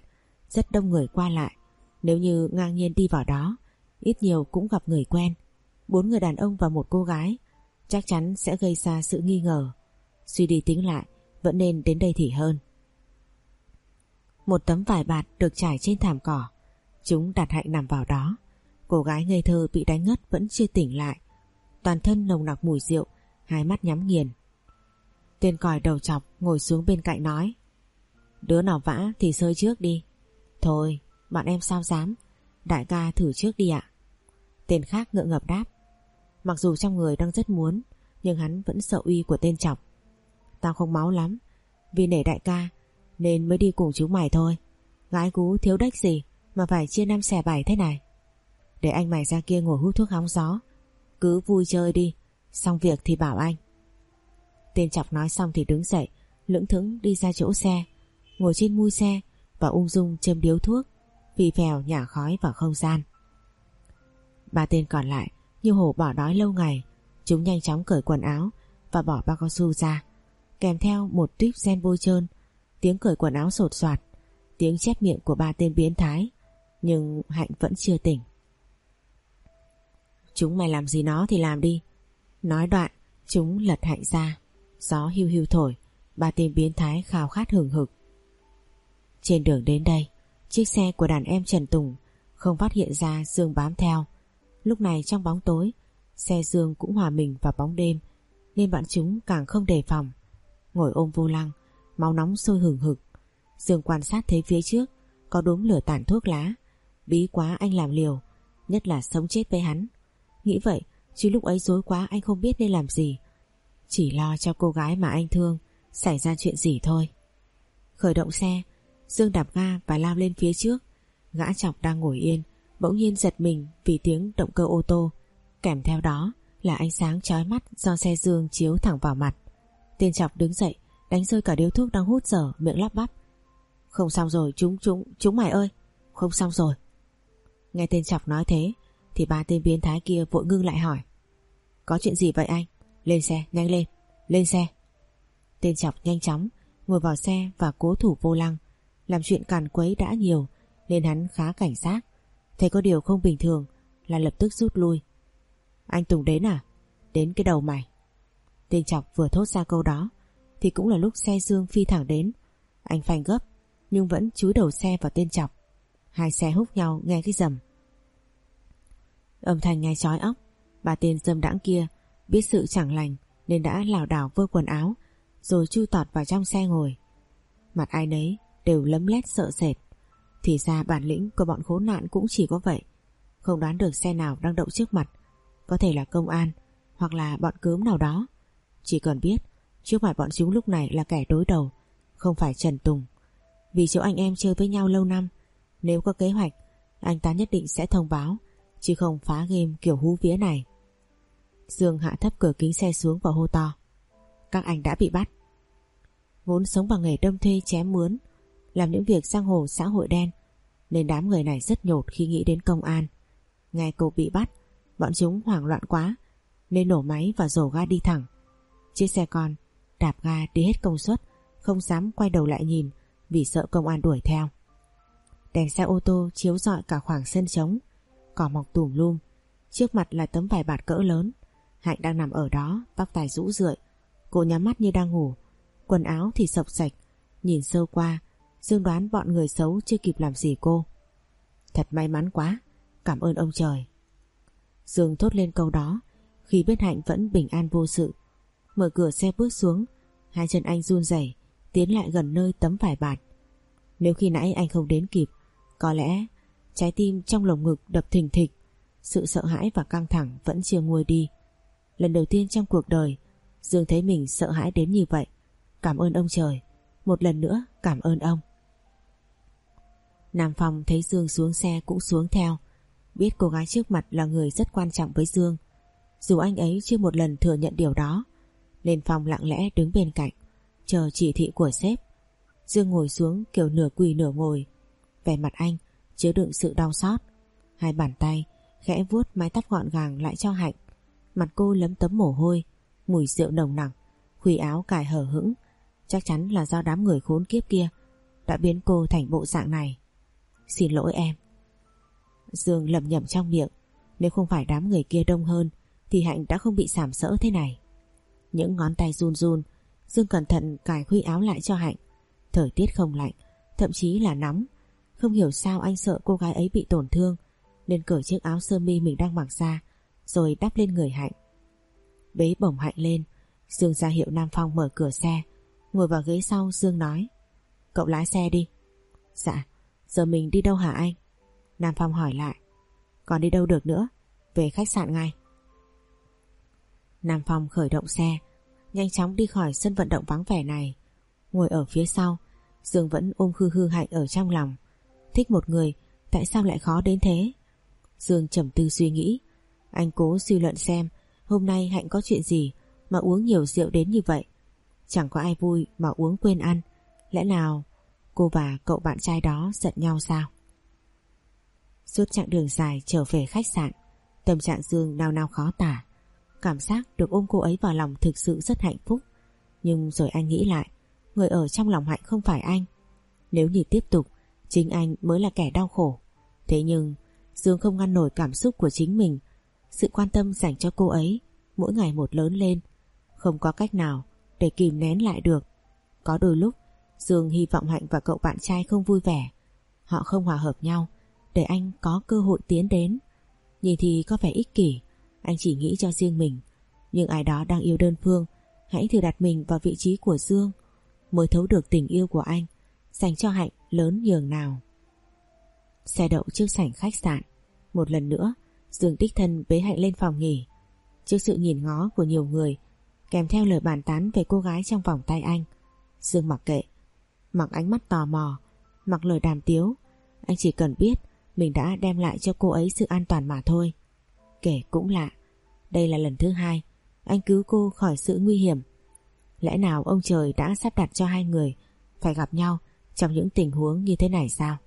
rất đông người qua lại. Nếu như ngang nhiên đi vào đó, ít nhiều cũng gặp người quen. Bốn người đàn ông và một cô gái chắc chắn sẽ gây ra sự nghi ngờ. Suy đi tính lại, vẫn nên đến đây thì hơn. Một tấm vải bạt được trải trên thảm cỏ. Chúng đặt Hạnh nằm vào đó. Cô gái ngây thơ bị đánh ngất vẫn chưa tỉnh lại. Toàn thân nồng nặc mùi rượu, hai mắt nhắm nghiền. Tên còi đầu chọc ngồi xuống bên cạnh nói: Đứa nào vã thì sơi trước đi. Thôi, bọn em sao dám, đại ca thử trước đi ạ. Tên khác ngượng ngập đáp. Mặc dù trong người đang rất muốn, nhưng hắn vẫn sợ uy của tên chọc. Tao không máu lắm, vì nể đại ca nên mới đi cùng chúng mày thôi. Gái gú thiếu đếch gì mà phải chia năm xẻ bảy thế này. Để anh mày ra kia ngồi hút thuốc hóng gió, cứ vui chơi đi, xong việc thì bảo anh. Tên chọc nói xong thì đứng dậy, lững thững đi ra chỗ xe, ngồi trên mui xe và ung dung châm điếu thuốc, phì phèo nhả khói vào không gian. Ba tên còn lại như hổ bỏ đói lâu ngày, chúng nhanh chóng cởi quần áo và bỏ bao cao su ra, kèm theo một tuýp gen bôi trơn, tiếng cởi quần áo sột soạt, tiếng chép miệng của ba tên biến thái. Nhưng Hạnh vẫn chưa tỉnh. Chúng mày làm gì nó thì làm đi. Nói đoạn, chúng lật Hạnh ra. Gió hiu hiu thổi, ba tên biến thái khao khát hừng hực. Trên đường đến đây, chiếc xe của đàn em Trần Tùng không phát hiện ra Dương bám theo. Lúc này trong bóng tối, xe Dương cũng hòa mình vào bóng đêm, nên bọn chúng càng không đề phòng. Ngồi ôm vô lăng, máu nóng sôi hừng hực. Dương quan sát thấy phía trước có đốm lửa tàn thuốc lá. Bí quá anh làm liều, nhất là sống chết với hắn. Nghĩ vậy chứ lúc ấy rối quá anh không biết nên làm gì. Chỉ lo cho cô gái mà anh thương xảy ra chuyện gì thôi. Khởi động xe, Dương đạp ga và lao lên phía trước. Gã chọc đang ngồi yên bỗng nhiên giật mình vì tiếng động cơ ô tô, kèm theo đó là ánh sáng chói mắt do xe Dương chiếu thẳng vào mặt. Tên chọc đứng dậy, đánh rơi cả điếu thuốc đang hút dở, miệng lắp bắp: Không xong rồi, chúng chúng chúng mày ơi, không xong rồi. Nghe tên chọc nói thế thì ba tên biến thái kia vội ngưng lại hỏi: Có chuyện gì vậy anh? Lên xe, nhanh lên, lên xe. Tên chọc nhanh chóng ngồi vào xe và cố thủ vô lăng. Làm chuyện càn quấy đã nhiều nên hắn khá cảnh giác, thấy có điều không bình thường là lập tức rút lui. Anh Tùng đến à? Đến cái đầu mày. Tên chọc vừa thốt ra câu đó thì cũng là lúc xe Dương phi thẳng đến. Anh phanh gấp nhưng vẫn chúi đầu xe vào tên chọc. Hai xe húc nhau nghe cái rầm. Âm thanh nghe chói óc. Ba tên dâm đãng kia biết sự chẳng lành nên đã lảo đảo vơ quần áo rồi chui tọt vào trong xe ngồi. Mặt ai nấy đều lấm lét sợ sệt. Thì ra bản lĩnh của bọn khốn nạn cũng chỉ có vậy. Không đoán được xe nào đang đậu trước mặt, có thể là công an hoặc là bọn cướm nào đó. Chỉ cần biết trước mặt bọn chúng lúc này là kẻ đối đầu, không phải Trần Tùng. Vì chỗ anh em chơi với nhau lâu năm, nếu có kế hoạch anh ta nhất định sẽ thông báo, chứ không phá game kiểu hú vía này. Dương hạ thấp cửa kính xe xuống và hô to: Các anh đã bị bắt. Vốn sống bằng nghề đâm thuê chém mướn, làm những việc giang hồ xã hội đen, nên đám người này rất nhột khi nghĩ đến công an. Nghe câu bị bắt, bọn chúng hoảng loạn quá nên nổ máy và rổ ga đi thẳng. Chiếc xe con đạp ga đi hết công suất, không dám quay đầu lại nhìn vì sợ công an đuổi theo. Đèn xe ô tô chiếu rọi cả khoảng sân trống, cỏ mọc tùm lum. Trước mặt là tấm vải bạt cỡ lớn. Hạnh đang nằm ở đó, tóc tai rũ rượi. Cô nhắm mắt như đang ngủ, quần áo thì xộc xệch. Nhìn sơ qua, Dương đoán bọn người xấu chưa kịp làm gì cô. Thật may mắn quá, cảm ơn ông trời. Dương thốt lên câu đó khi biết Hạnh vẫn bình an vô sự. Mở cửa xe bước xuống, hai chân anh run rẩy tiến lại gần nơi tấm vải bạt. Nếu khi nãy anh không đến kịp, có lẽ trái tim trong lồng ngực đập thình thịch. Sự sợ hãi và căng thẳng vẫn chưa nguôi đi. Lần đầu tiên trong cuộc đời Dương thấy mình sợ hãi đến như vậy. Cảm ơn ông trời, một lần nữa cảm ơn ông. Nam Phong thấy Dương xuống xe cũng xuống theo. Biết cô gái trước mặt là người rất quan trọng với Dương, dù anh ấy chưa một lần thừa nhận điều đó, nên Phong lặng lẽ đứng bên cạnh chờ chỉ thị của sếp. Dương ngồi xuống kiểu nửa quỳ nửa ngồi, vẻ mặt anh chứa đựng sự đau xót. Hai bàn tay khẽ vuốt mái tóc gọn gàng lại cho Hạnh. Mặt cô lấm tấm mồ hôi, mùi rượu nồng nặc, khuy áo cài hở hững. Chắc chắn là do đám người khốn kiếp kia đã biến cô thành bộ dạng này. Xin lỗi em. Dương lẩm nhẩm trong miệng. Nếu không phải đám người kia đông hơn thì Hạnh đã không bị sàm sỡ thế này. Những ngón tay run run, Dương cẩn thận cài khuy áo lại cho Hạnh. Thời tiết không lạnh, thậm chí là nóng. Không hiểu sao anh sợ cô gái ấy bị tổn thương, nên cởi chiếc áo sơ mi mình đang mặc ra rồi đắp lên người Hạnh. Bế bổng Hạnh lên, Dương ra hiệu Nam Phong mở cửa xe. Ngồi vào ghế sau, Dương nói: Cậu lái xe đi. Dạ. Giờ mình đi đâu hả anh? Nam Phong hỏi lại. Còn đi đâu được nữa, về khách sạn ngay. Nam Phong khởi động xe, nhanh chóng đi khỏi sân vận động vắng vẻ này. Ngồi ở phía sau, Dương vẫn ôm hư hư Hạnh ở trong lòng. Thích một người, tại sao lại khó đến thế? Dương trầm tư suy nghĩ. Anh cố suy luận xem hôm nay Hạnh có chuyện gì mà uống nhiều rượu đến như vậy. Chẳng có ai vui mà uống quên ăn. Lẽ nào cô và cậu bạn trai đó giận nhau sao? Suốt chặng đường dài trở về khách sạn, tâm trạng Dương nao nao khó tả. Cảm giác được ôm cô ấy vào lòng thực sự rất hạnh phúc. Nhưng rồi anh nghĩ lại, người ở trong lòng Hạnh không phải anh. Nếu như tiếp tục, chính anh mới là kẻ đau khổ. Thế nhưng Dương không ngăn nổi cảm xúc của chính mình. Sự quan tâm dành cho cô ấy mỗi ngày một lớn lên, không có cách nào để kìm nén lại được. Có đôi lúc Dương hy vọng Hạnh và cậu bạn trai không vui vẻ, họ không hòa hợp nhau, để anh có cơ hội tiến đến. Nhìn thì có vẻ ích kỷ, anh chỉ nghĩ cho riêng mình. Nhưng ai đó đang yêu đơn phương, hãy thử đặt mình vào vị trí của Dương, mới thấu được tình yêu của anh dành cho Hạnh lớn nhường nào. Xe đậu trước sảnh khách sạn. Một lần nữa Dương đích thân bế Hạnh lên phòng nghỉ. Trước sự nhìn ngó của nhiều người, kèm theo lời bàn tán về cô gái trong vòng tay anh, Dương mặc kệ. Mặc ánh mắt tò mò, mặc lời đàm tiếu, anh chỉ cần biết mình đã đem lại cho cô ấy sự an toàn mà thôi. Kể cũng lạ, đây là lần thứ hai anh cứu cô khỏi sự nguy hiểm. Lẽ nào ông trời đã sắp đặt cho hai người phải gặp nhau trong những tình huống như thế này sao?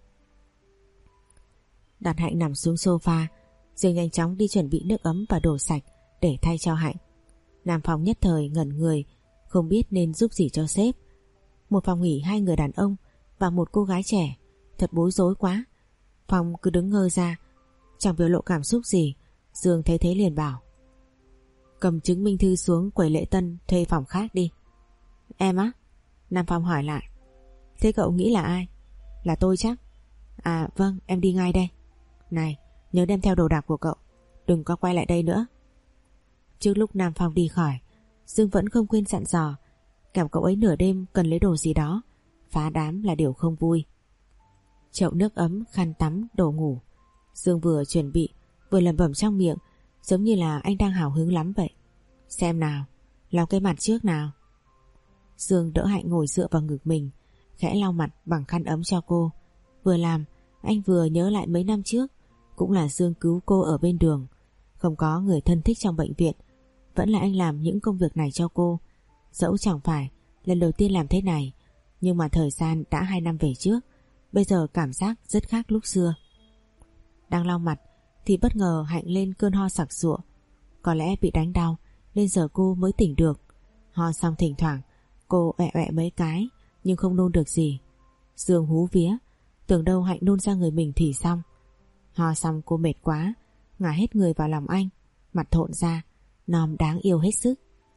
Đặt Hạnh nằm xuống sofa, Dương nhanh chóng đi chuẩn bị nước ấm và đồ sạch để thay cho Hạnh. Nam Phong nhất thời ngẩn người, không biết nên giúp gì cho sếp. Một phòng nghỉ hai người đàn ông và một cô gái trẻ, thật bối rối quá. Phong cứ đứng ngơ ra, chẳng biểu lộ cảm xúc gì. Dương thấy thế liền bảo: Cầm chứng minh thư xuống quầy lễ tân thuê phòng khác đi. Em á? Nam Phong hỏi lại. Thế cậu nghĩ là ai? Là tôi chắc. À vâng, em đi ngay đây. Này, nhớ đem theo đồ đạc của cậu, đừng có quay lại đây nữa. Trước lúc Nam Phong đi khỏi, Dương vẫn không quên dặn dò, kẻo cậu ấy nửa đêm cần lấy đồ gì đó, phá đám là điều không vui. Chậu nước ấm, khăn tắm, đồ ngủ, Dương vừa chuẩn bị vừa lẩm bẩm trong miệng, giống như là anh đang hào hứng lắm vậy. Xem nào, lau cái mặt trước nào. Dương đỡ Hạnh ngồi dựa vào ngực mình, khẽ lau mặt bằng khăn ấm cho cô. Vừa làm, anh vừa nhớ lại mấy năm trước, cũng là Dương cứu cô ở bên đường. Không có người thân thích trong bệnh viện, vẫn là anh làm những công việc này cho cô. Dẫu chẳng phải lần đầu tiên làm thế này, nhưng mà thời gian đã hai năm về trước, bây giờ cảm giác rất khác lúc xưa. Đang lau mặt thì bất ngờ Hạnh lên cơn ho sặc sụa. Có lẽ bị đánh đau nên giờ cô mới tỉnh được. Ho xong thỉnh thoảng cô ọe ọe mấy cái, nhưng không nôn được gì. Dương hú vía, tưởng đâu Hạnh nôn ra người mình thì xong. Ho xong cô mệt quá, ngả hết người vào lòng anh, mặt thộn ra, nòm đáng yêu hết sức.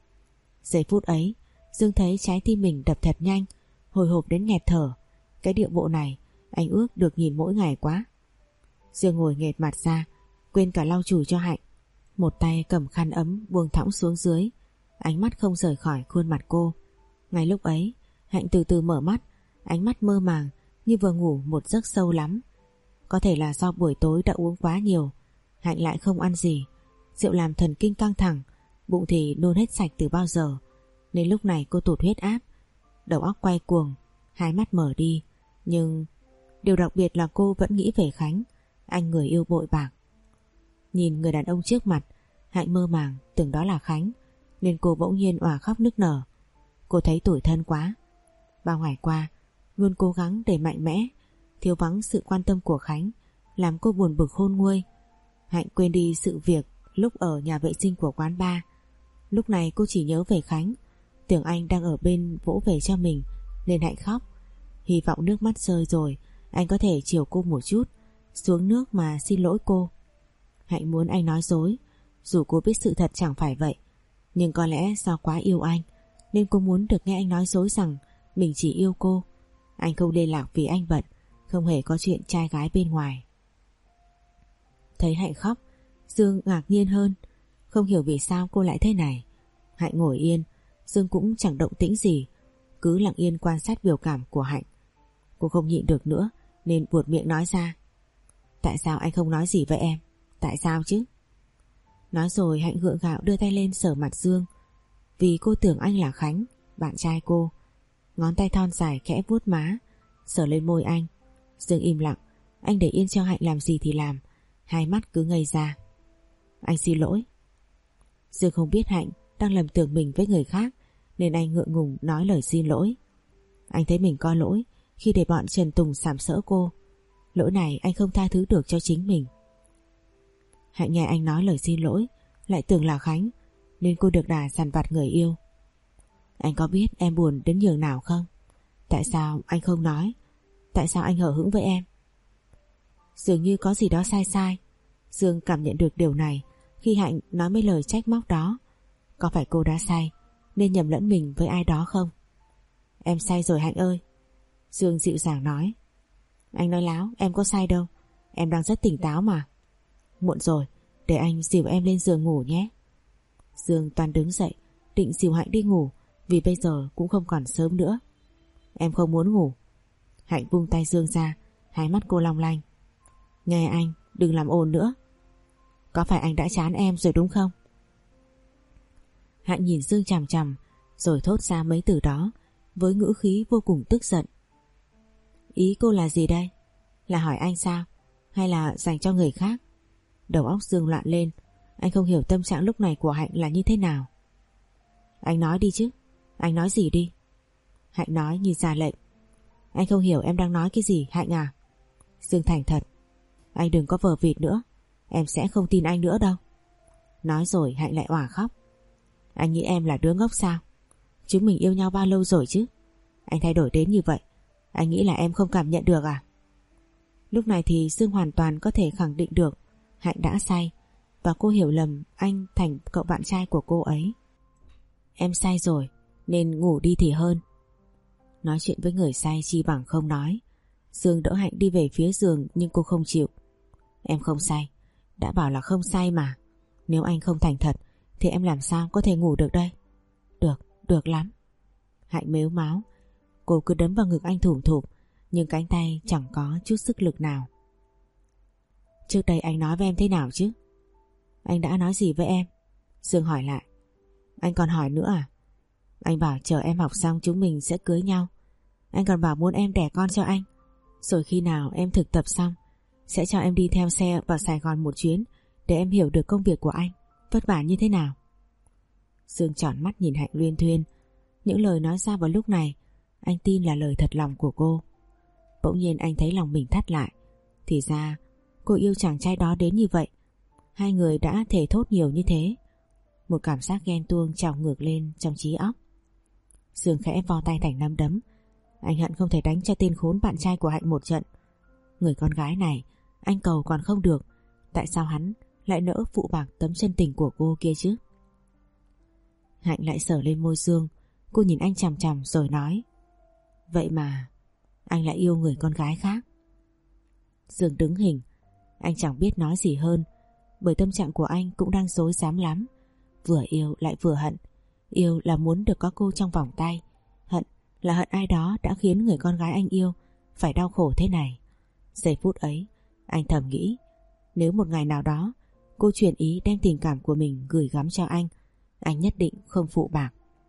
Giây phút ấy, Dương thấy trái tim mình đập thật nhanh, hồi hộp đến nghẹt thở. Cái điệu bộ này anh ước được nhìn mỗi ngày quá. Dương ngồi nghệt mặt ra, quên cả lau chùi cho Hạnh. Một tay cầm khăn ấm buông thõng xuống dưới, ánh mắt không rời khỏi khuôn mặt cô. Ngay lúc ấy, Hạnh từ từ mở mắt, ánh mắt mơ màng như vừa ngủ một giấc sâu lắm. Có thể là do buổi tối đã uống quá nhiều, Hạnh lại không ăn gì. Rượu làm thần kinh căng thẳng, bụng thì nôn hết sạch từ bao giờ, nên lúc này cô tụt huyết áp, đầu óc quay cuồng, hai mắt mở đi. Nhưng điều đặc biệt là cô vẫn nghĩ về Khánh, anh người yêu bội bạc. Nhìn người đàn ông trước mặt, Hạnh mơ màng tưởng đó là Khánh, nên cô bỗng nhiên òa khóc nức nở. Cô thấy tủi thân quá. Bao ngày qua luôn cố gắng để mạnh mẽ, thiếu vắng sự quan tâm của Khánh, làm cô buồn bực khôn nguôi. Hạnh quên đi sự việc lúc ở nhà vệ sinh của quán bar. Lúc này cô chỉ nhớ về Khánh, tưởng anh đang ở bên vỗ về cho mình, nên Hạnh khóc. Hy vọng nước mắt rơi rồi Anh có thể chiều cô một chút, xuống nước mà xin lỗi cô. Hạnh muốn anh nói dối, dù cô biết sự thật chẳng phải vậy, nhưng có lẽ do quá yêu anh nên cô muốn được nghe anh nói dối rằng mình chỉ yêu cô. Anh không liên lạc vì anh bận, không hề có chuyện trai gái bên ngoài. Thấy Hạnh khóc, Dương ngạc nhiên hơn, không hiểu vì sao cô lại thế này. Hạnh ngồi yên, Dương cũng chẳng động tĩnh gì, cứ lặng yên quan sát biểu cảm của Hạnh. Cô không nhịn được nữa nên buột miệng nói ra: tại sao anh không nói gì với em? Tại sao chứ? Nói rồi Hạnh gượng gạo đưa tay lên sờ mặt Dương, vì cô tưởng anh là Khánh, bạn trai cô. Ngón tay thon dài khẽ vuốt má, sờ lên môi anh. Dương im lặng, anh để yên cho Hạnh làm gì thì làm, hai mắt cứ ngây ra. Anh xin lỗi. Dương không biết Hạnh đang lầm tưởng mình với người khác nên anh ngượng ngùng nói lời xin lỗi. Anh thấy mình có lỗi khi để bọn Trần Tùng sàm sỡ cô. Lỗi này anh không tha thứ được cho chính mình. Hạnh nghe anh nói lời xin lỗi lại tưởng là Khánh nên cô được đà dằn vặt người yêu. Anh có biết em buồn đến nhường nào không? Tại sao anh không nói? Tại sao anh hờ hững với em? Dường như có gì đó sai sai. Dương cảm nhận được điều này khi Hạnh nói mấy lời trách móc đó. Có phải cô đã say nên nhầm lẫn mình với ai đó không? Em say rồi Hạnh ơi. Dương dịu dàng nói. Anh nói láo, em có say đâu, em đang rất tỉnh táo mà. Muộn rồi, để anh dìu em lên giường ngủ nhé. Dương toan đứng dậy định dìu Hạnh đi ngủ, vì bây giờ cũng không còn sớm nữa. Em không muốn ngủ. Hạnh vung tay Dương ra, hai mắt cô long lanh. Nghe anh, đừng làm ồn nữa. Có phải anh đã chán em rồi đúng không? Hạnh nhìn Dương chằm chằm rồi thốt ra mấy từ đó với ngữ khí vô cùng tức giận. Ý cô là gì đây? Là hỏi anh sao? Hay là dành cho người khác? Đầu óc Dương loạn lên, anh không hiểu tâm trạng lúc này của Hạnh là như thế nào. Anh nói đi chứ. Anh nói gì đi? Hạnh nói như ra lệnh. Anh không hiểu em đang nói cái gì Hạnh à? Dương thành thật. Anh đừng có vờ vịt nữa, em sẽ không tin anh nữa đâu. Nói rồi Hạnh lại òa khóc. Anh nghĩ em là đứa ngốc sao? Chúng mình yêu nhau bao lâu rồi chứ? Anh thay đổi đến như vậy, anh nghĩ là em không cảm nhận được à? Lúc này thì Dương hoàn toàn có thể khẳng định được Hạnh đã say và cô hiểu lầm anh thành cậu bạn trai của cô ấy. Em say rồi nên ngủ đi thì hơn. Nói chuyện với người say chi bằng không nói. Dương đỡ Hạnh đi về phía giường nhưng cô không chịu. Em không say, đã bảo là không say mà. Nếu anh không thành thật thì em làm sao có thể ngủ được đây? Được, được lắm. Hạnh mếu máo. Cô cứ đấm vào ngực anh thủm thụp, nhưng cánh tay chẳng có chút sức lực nào. Trước đây anh nói với em thế nào chứ? Anh đã nói gì với em? Dương hỏi lại. Anh còn hỏi nữa à? Anh bảo chờ em học xong chúng mình sẽ cưới nhau. Anh còn bảo muốn em đẻ con cho anh. Rồi khi nào em thực tập xong sẽ cho em đi theo xe vào Sài Gòn một chuyến để em hiểu được công việc của anh vất vả như thế nào. Dương tròn mắt nhìn Hạnh luyên thuyên. Những lời nói ra vào lúc này anh tin là lời thật lòng của cô. Bỗng nhiên anh thấy lòng mình thắt lại. Thì ra cô yêu chàng trai đó đến như vậy. Hai người đã thề thốt nhiều như thế. Một cảm giác ghen tuông trào ngược lên trong trí óc. Dương khẽ vo tay thành nắm đấm. Anh hận không thể đánh cho tên khốn bạn trai của Hạnh một trận. Người con gái này anh cầu còn không được, tại sao hắn lại nỡ phụ bạc tấm chân tình của cô kia chứ? Hạnh lại sờ lên môi Dương. Cô nhìn anh chằm chằm rồi nói. Vậy mà anh lại yêu người con gái khác. Dương đứng hình. Anh chẳng biết nói gì hơn, bởi tâm trạng của anh cũng đang rối rắm lắm. Vừa yêu lại vừa hận. Yêu là muốn được có cô trong vòng tay, hận là hận ai đó đã khiến người con gái anh yêu phải đau khổ thế này. Giây phút ấy anh thầm nghĩ, nếu một ngày nào đó cô chuyển ý đem tình cảm của mình gửi gắm cho anh, anh nhất định không phụ bạc.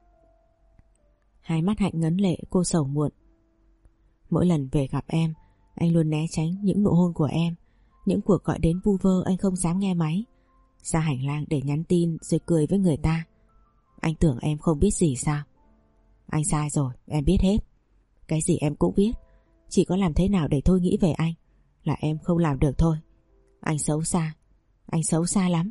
Hai mắt Hạnh ngấn lệ, cô sầu muộn. Mỗi lần về gặp em, anh luôn né tránh những nụ hôn của em. Những cuộc gọi đến vu vơ anh không dám nghe máy. Ra hành lang để nhắn tin rồi cười với người ta. Anh tưởng em không biết gì sao? Anh sai rồi, em biết hết. Cái gì em cũng biết. Chỉ có làm thế nào để thôi nghĩ về anh là em không làm được thôi. Anh xấu xa. Anh xấu xa lắm.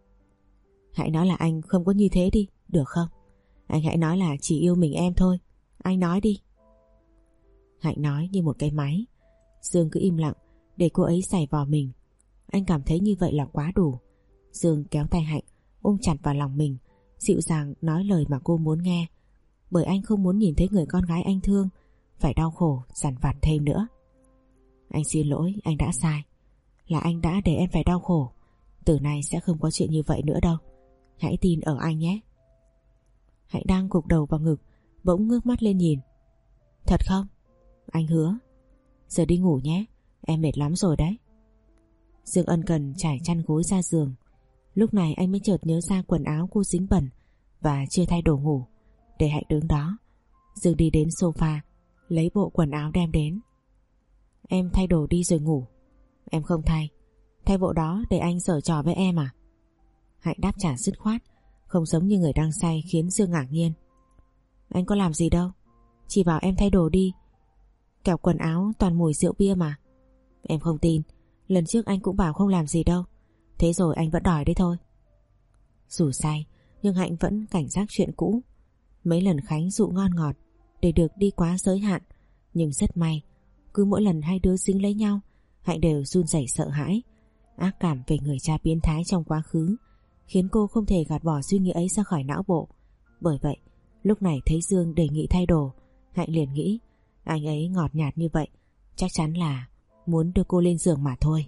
Hãy nói là anh không có như thế đi, được không? Anh hãy nói là chỉ yêu mình em thôi. Anh nói đi. Hạnh nói như một cái máy. Dương cứ im lặng để cô ấy giày vò mình. Anh cảm thấy như vậy là quá đủ. Dương kéo tay Hạnh ôm chặt vào lòng mình, dịu dàng nói lời mà cô muốn nghe, bởi anh không muốn nhìn thấy người con gái anh thương phải đau khổ dằn vặt thêm nữa. Anh xin lỗi, anh đã sai. Là anh đã để em phải đau khổ. Từ nay sẽ không có chuyện như vậy nữa đâu. Hãy tin ở anh nhé. Hạnh đang gục đầu vào ngực, bỗng ngước mắt lên nhìn. Thật không? Anh hứa. Giờ đi ngủ nhé, em mệt lắm rồi đấy. Dương ân cần trải chăn gối ra giường. Lúc này anh mới chợt nhớ ra quần áo cô dính bẩn và chưa thay đồ ngủ. Để Hạnh đứng đó, Dương đi đến sofa lấy bộ quần áo đem đến. Em thay đồ đi rồi ngủ. Em không thay. Thay bộ đó để anh giở trò với em à? Hạnh đáp trả dứt khoát, không giống như người đang say, khiến Dương ngạc nhiên. Anh có làm gì đâu, chỉ bảo em thay đồ đi. Kẻo quần áo toàn mùi rượu bia mà. Em không tin, lần trước anh cũng bảo không làm gì đâu. Thế rồi anh vẫn đòi đấy thôi. Dù say nhưng Hạnh vẫn cảnh giác chuyện cũ. Mấy lần Khánh dụ ngon ngọt để được đi quá giới hạn, nhưng rất may cứ mỗi lần hai đứa dính lấy nhau, Hạnh đều run rẩy sợ hãi. Ác cảm về người cha biến thái trong quá khứ khiến cô không thể gạt bỏ suy nghĩ ấy ra khỏi não bộ. Bởi vậy lúc này thấy Dương đề nghị thay đồ, Hạnh liền nghĩ anh ấy ngọt nhạt như vậy chắc chắn là muốn đưa cô lên giường mà thôi.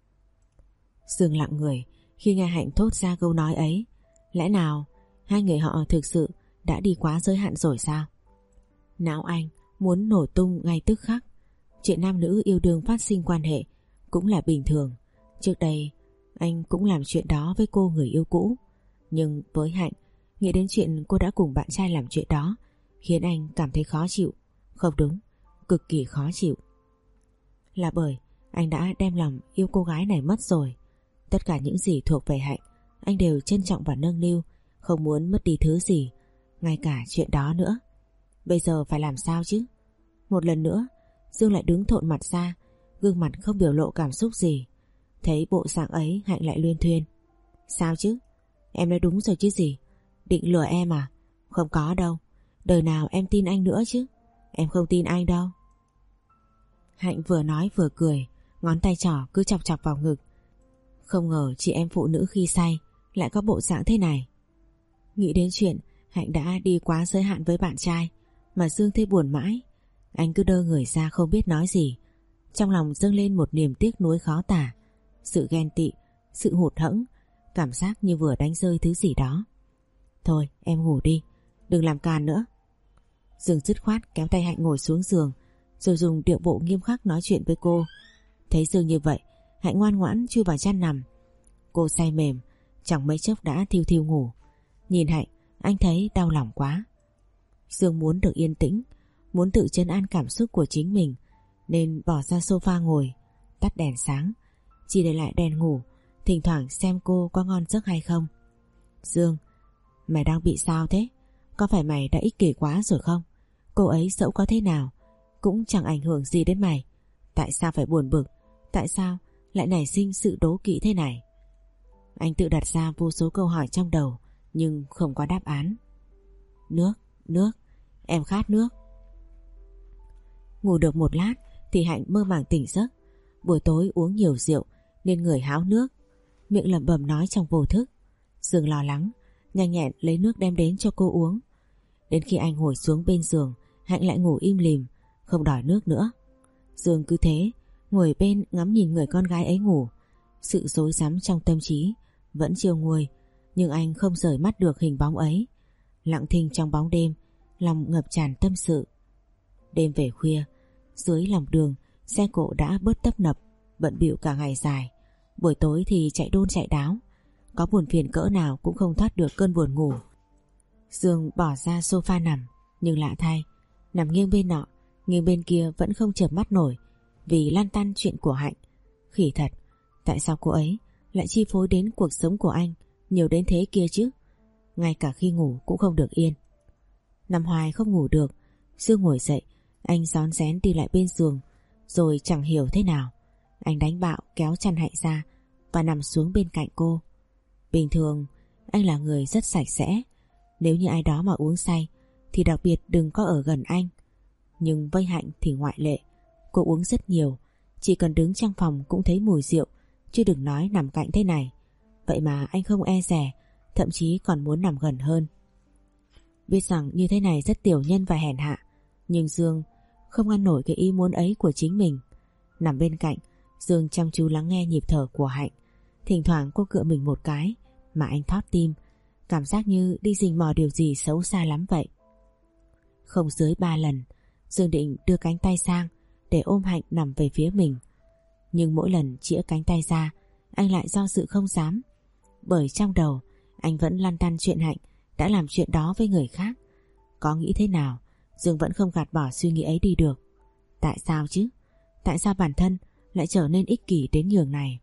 Dương lặng người khi nghe Hạnh thốt ra câu nói ấy. Lẽ nào hai người họ thực sự đã đi quá giới hạn rồi sao? Não anh muốn nổ tung ngay tức khắc. Chuyện nam nữ yêu đương phát sinh quan hệ cũng là bình thường. Trước đây anh cũng làm chuyện đó với cô người yêu cũ. Nhưng với Hạnh, nghĩ đến chuyện cô đã cùng bạn trai làm chuyện đó khiến anh cảm thấy khó chịu. Không đúng, cực kỳ khó chịu. Là bởi anh đã đem lòng yêu cô gái này mất rồi. Tất cả những gì thuộc về Hạnh anh đều trân trọng và nâng niu, không muốn mất đi thứ gì, ngay cả chuyện đó nữa. Bây giờ phải làm sao chứ? Một lần nữa Dương lại đứng thộn mặt ra, gương mặt không biểu lộ cảm xúc gì. Thấy bộ dạng ấy, Hạnh lại luyên thuyên. Sao chứ? Em nói đúng rồi chứ gì? Định lừa em à? Không có đâu. Đời nào em tin anh nữa chứ? Em không tin anh đâu. Hạnh vừa nói vừa cười, ngón tay trỏ cứ chọc chọc vào ngực. Không ngờ chị em phụ nữ khi say lại có bộ dạng thế này. Nghĩ đến chuyện Hạnh đã đi quá giới hạn với bạn trai mà Dương thấy buồn mãi. Anh cứ đơ người ra không biết nói gì. Trong lòng dâng lên một niềm tiếc nuối khó tả, sự ghen tị, sự hụt hẫng, cảm giác như vừa đánh rơi thứ gì đó. Thôi em ngủ đi, đừng làm càn nữa. Dương dứt khoát kéo tay Hạnh ngồi xuống giường, rồi dùng điệu bộ nghiêm khắc nói chuyện với cô. Thấy Dương như vậy, Hạnh ngoan ngoãn chui vào chăn nằm. Cô say mềm, chẳng mấy chốc đã thiêu thiêu ngủ. Nhìn Hạnh, anh thấy đau lòng quá. Dương muốn được yên tĩnh, muốn tự trấn an cảm xúc của chính mình, nên bỏ ra sofa ngồi, tắt đèn sáng, chỉ để lại đèn ngủ, thỉnh thoảng xem cô có ngon giấc hay không. Dương, mày đang bị sao thế? Có phải mày đã ích kỷ quá rồi không? Cô ấy dẫu có thế nào cũng chẳng ảnh hưởng gì đến mày. Tại sao phải buồn bực? Tại sao lại nảy sinh sự đố kỵ thế này? Anh tự đặt ra vô số câu hỏi trong đầu nhưng không có đáp án. Nước, nước, em khát nước. Ngủ được một lát thì Hạnh mơ màng tỉnh giấc. Buổi tối uống nhiều rượu nên người háo nước, miệng lẩm bẩm nói trong vô thức. Dương lo lắng, nhanh nhẹn lấy nước đem đến cho cô uống. Đến khi anh ngồi xuống bên giường, Hạnh lại ngủ im lìm, không đòi nước nữa. Dương cứ thế ngồi bên ngắm nhìn người con gái ấy ngủ. Sự rối rắm trong tâm trí vẫn chưa nguôi, nhưng anh không rời mắt được hình bóng ấy. Lặng thinh trong bóng đêm, lòng ngập tràn tâm sự. Đêm về khuya, dưới lòng đường xe cộ đã bớt tấp nập, bận bịu cả ngày dài. Buổi tối thì chạy đôn chạy đáo, có buồn phiền cỡ nào cũng không thoát được cơn buồn ngủ. Dương bỏ ra sofa nằm, nhưng lạ thay, nằm nghiêng bên nọ, nghiêng bên kia vẫn không chợp mắt nổi, vì lăn tăn chuyện của Hạnh. Khỉ thật, tại sao cô ấy lại chi phối đến cuộc sống của anh nhiều đến thế kia chứ? Ngay cả khi ngủ cũng không được yên. Nằm hoài không ngủ được, Dương ngồi dậy, anh rón rén đi lại bên giường, rồi chẳng hiểu thế nào, anh đánh bạo kéo chăn Hạnh ra và nằm xuống bên cạnh cô. Bình thường anh là người rất sạch sẽ, nếu như ai đó mà uống say thì đặc biệt đừng có ở gần anh. Nhưng với Hạnh thì ngoại lệ. Cô uống rất nhiều, Chỉ cần đứng trong phòng cũng thấy mùi rượu, chứ đừng nói nằm cạnh thế này. Vậy mà anh không e dè, thậm chí còn muốn nằm gần hơn. Biết rằng như thế này rất tiểu nhân và hèn hạ, nhưng Dương không ngăn nổi cái ý muốn ấy của chính mình. Nằm bên cạnh, Dương chăm chú lắng nghe nhịp thở của Hạnh. Thỉnh thoảng cô cựa mình một cái mà anh thót tim, cảm giác như đi rình mò điều gì xấu xa lắm vậy. Không dưới ba lần, Dương định đưa cánh tay sang để ôm Hạnh nằm về phía mình. Nhưng mỗi lần chĩa cánh tay ra, anh lại do dự không dám. Bởi trong đầu anh vẫn lăn tăn chuyện Hạnh đã làm chuyện đó với người khác. Có nghĩ thế nào, Dương vẫn không gạt bỏ suy nghĩ ấy đi được. Tại sao chứ? Tại sao bản thân lại trở nên ích kỷ đến nhường này?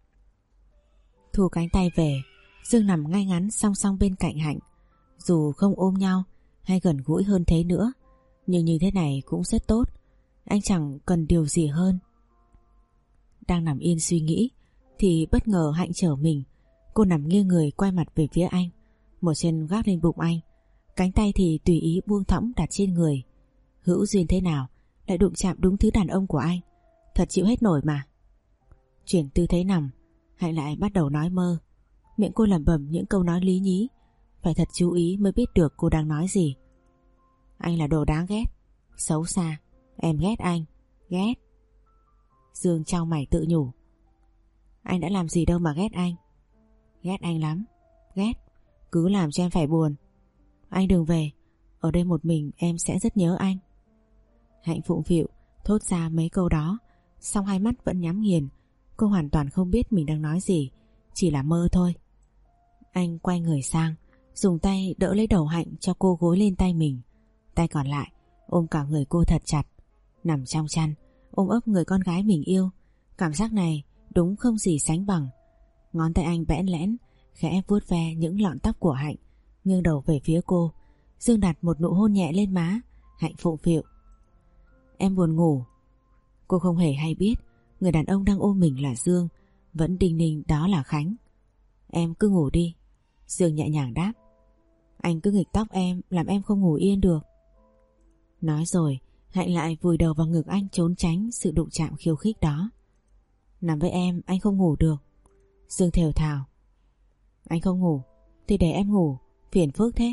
Thu cánh tay về, Dương nằm ngay ngắn song song bên cạnh Hạnh. Dù không ôm nhau hay gần gũi hơn thế nữa, nhưng như thế này cũng rất tốt. Anh chẳng cần điều gì hơn. Đang nằm yên suy nghĩ thì bất ngờ Hạnh trở mình. Cô nằm nghiêng người quay mặt về phía anh, một chân gác lên bụng anh, cánh tay thì tùy ý buông thõng đặt trên người. Hữu duyên thế nào lại đụng chạm đúng thứ đàn ông của anh, thật chịu hết nổi mà. Chuyển tư thế nằm, Hạnh lại bắt đầu nói mơ. Miệng cô lẩm bẩm những câu nói lý nhí, phải thật chú ý mới biết được cô đang nói gì. Anh là đồ đáng ghét, xấu xa, em ghét anh, ghét. Dương chau mày tự nhủ. Anh đã làm gì đâu mà ghét anh. Ghét anh lắm, ghét, cứ làm cho em phải buồn. Anh đừng về, ở đây một mình em sẽ rất nhớ anh. Hạnh phụng phịu thốt ra mấy câu đó, song hai mắt vẫn nhắm nghiền. Cô hoàn toàn không biết mình đang nói gì, chỉ là mơ thôi. Anh quay người sang, dùng tay đỡ lấy đầu Hạnh cho cô gối lên tay mình. Tay còn lại ôm cả người cô thật chặt. Nằm trong chăn, ôm ấp người con gái mình yêu, cảm giác này đúng không gì sánh bằng. Ngón tay anh bẽn lẽn khẽ vuốt ve những lọn tóc của Hạnh, nghiêng đầu về phía cô. Dương đặt một nụ hôn nhẹ lên má. Hạnh phụng phịu. Em buồn ngủ. Cô không hề hay biết người đàn ông đang ôm mình là Dương, vẫn đinh ninh đó là Khánh. Em cứ ngủ đi. Dương nhẹ nhàng đáp. Anh cứ nghịch tóc em làm em không ngủ yên được. Nói rồi Hạnh lại vùi đầu vào ngực anh trốn tránh sự đụng chạm khiêu khích đó. Nằm với em anh không ngủ được. Dương thều thào. Anh không ngủ thì để em ngủ, phiền phức thế.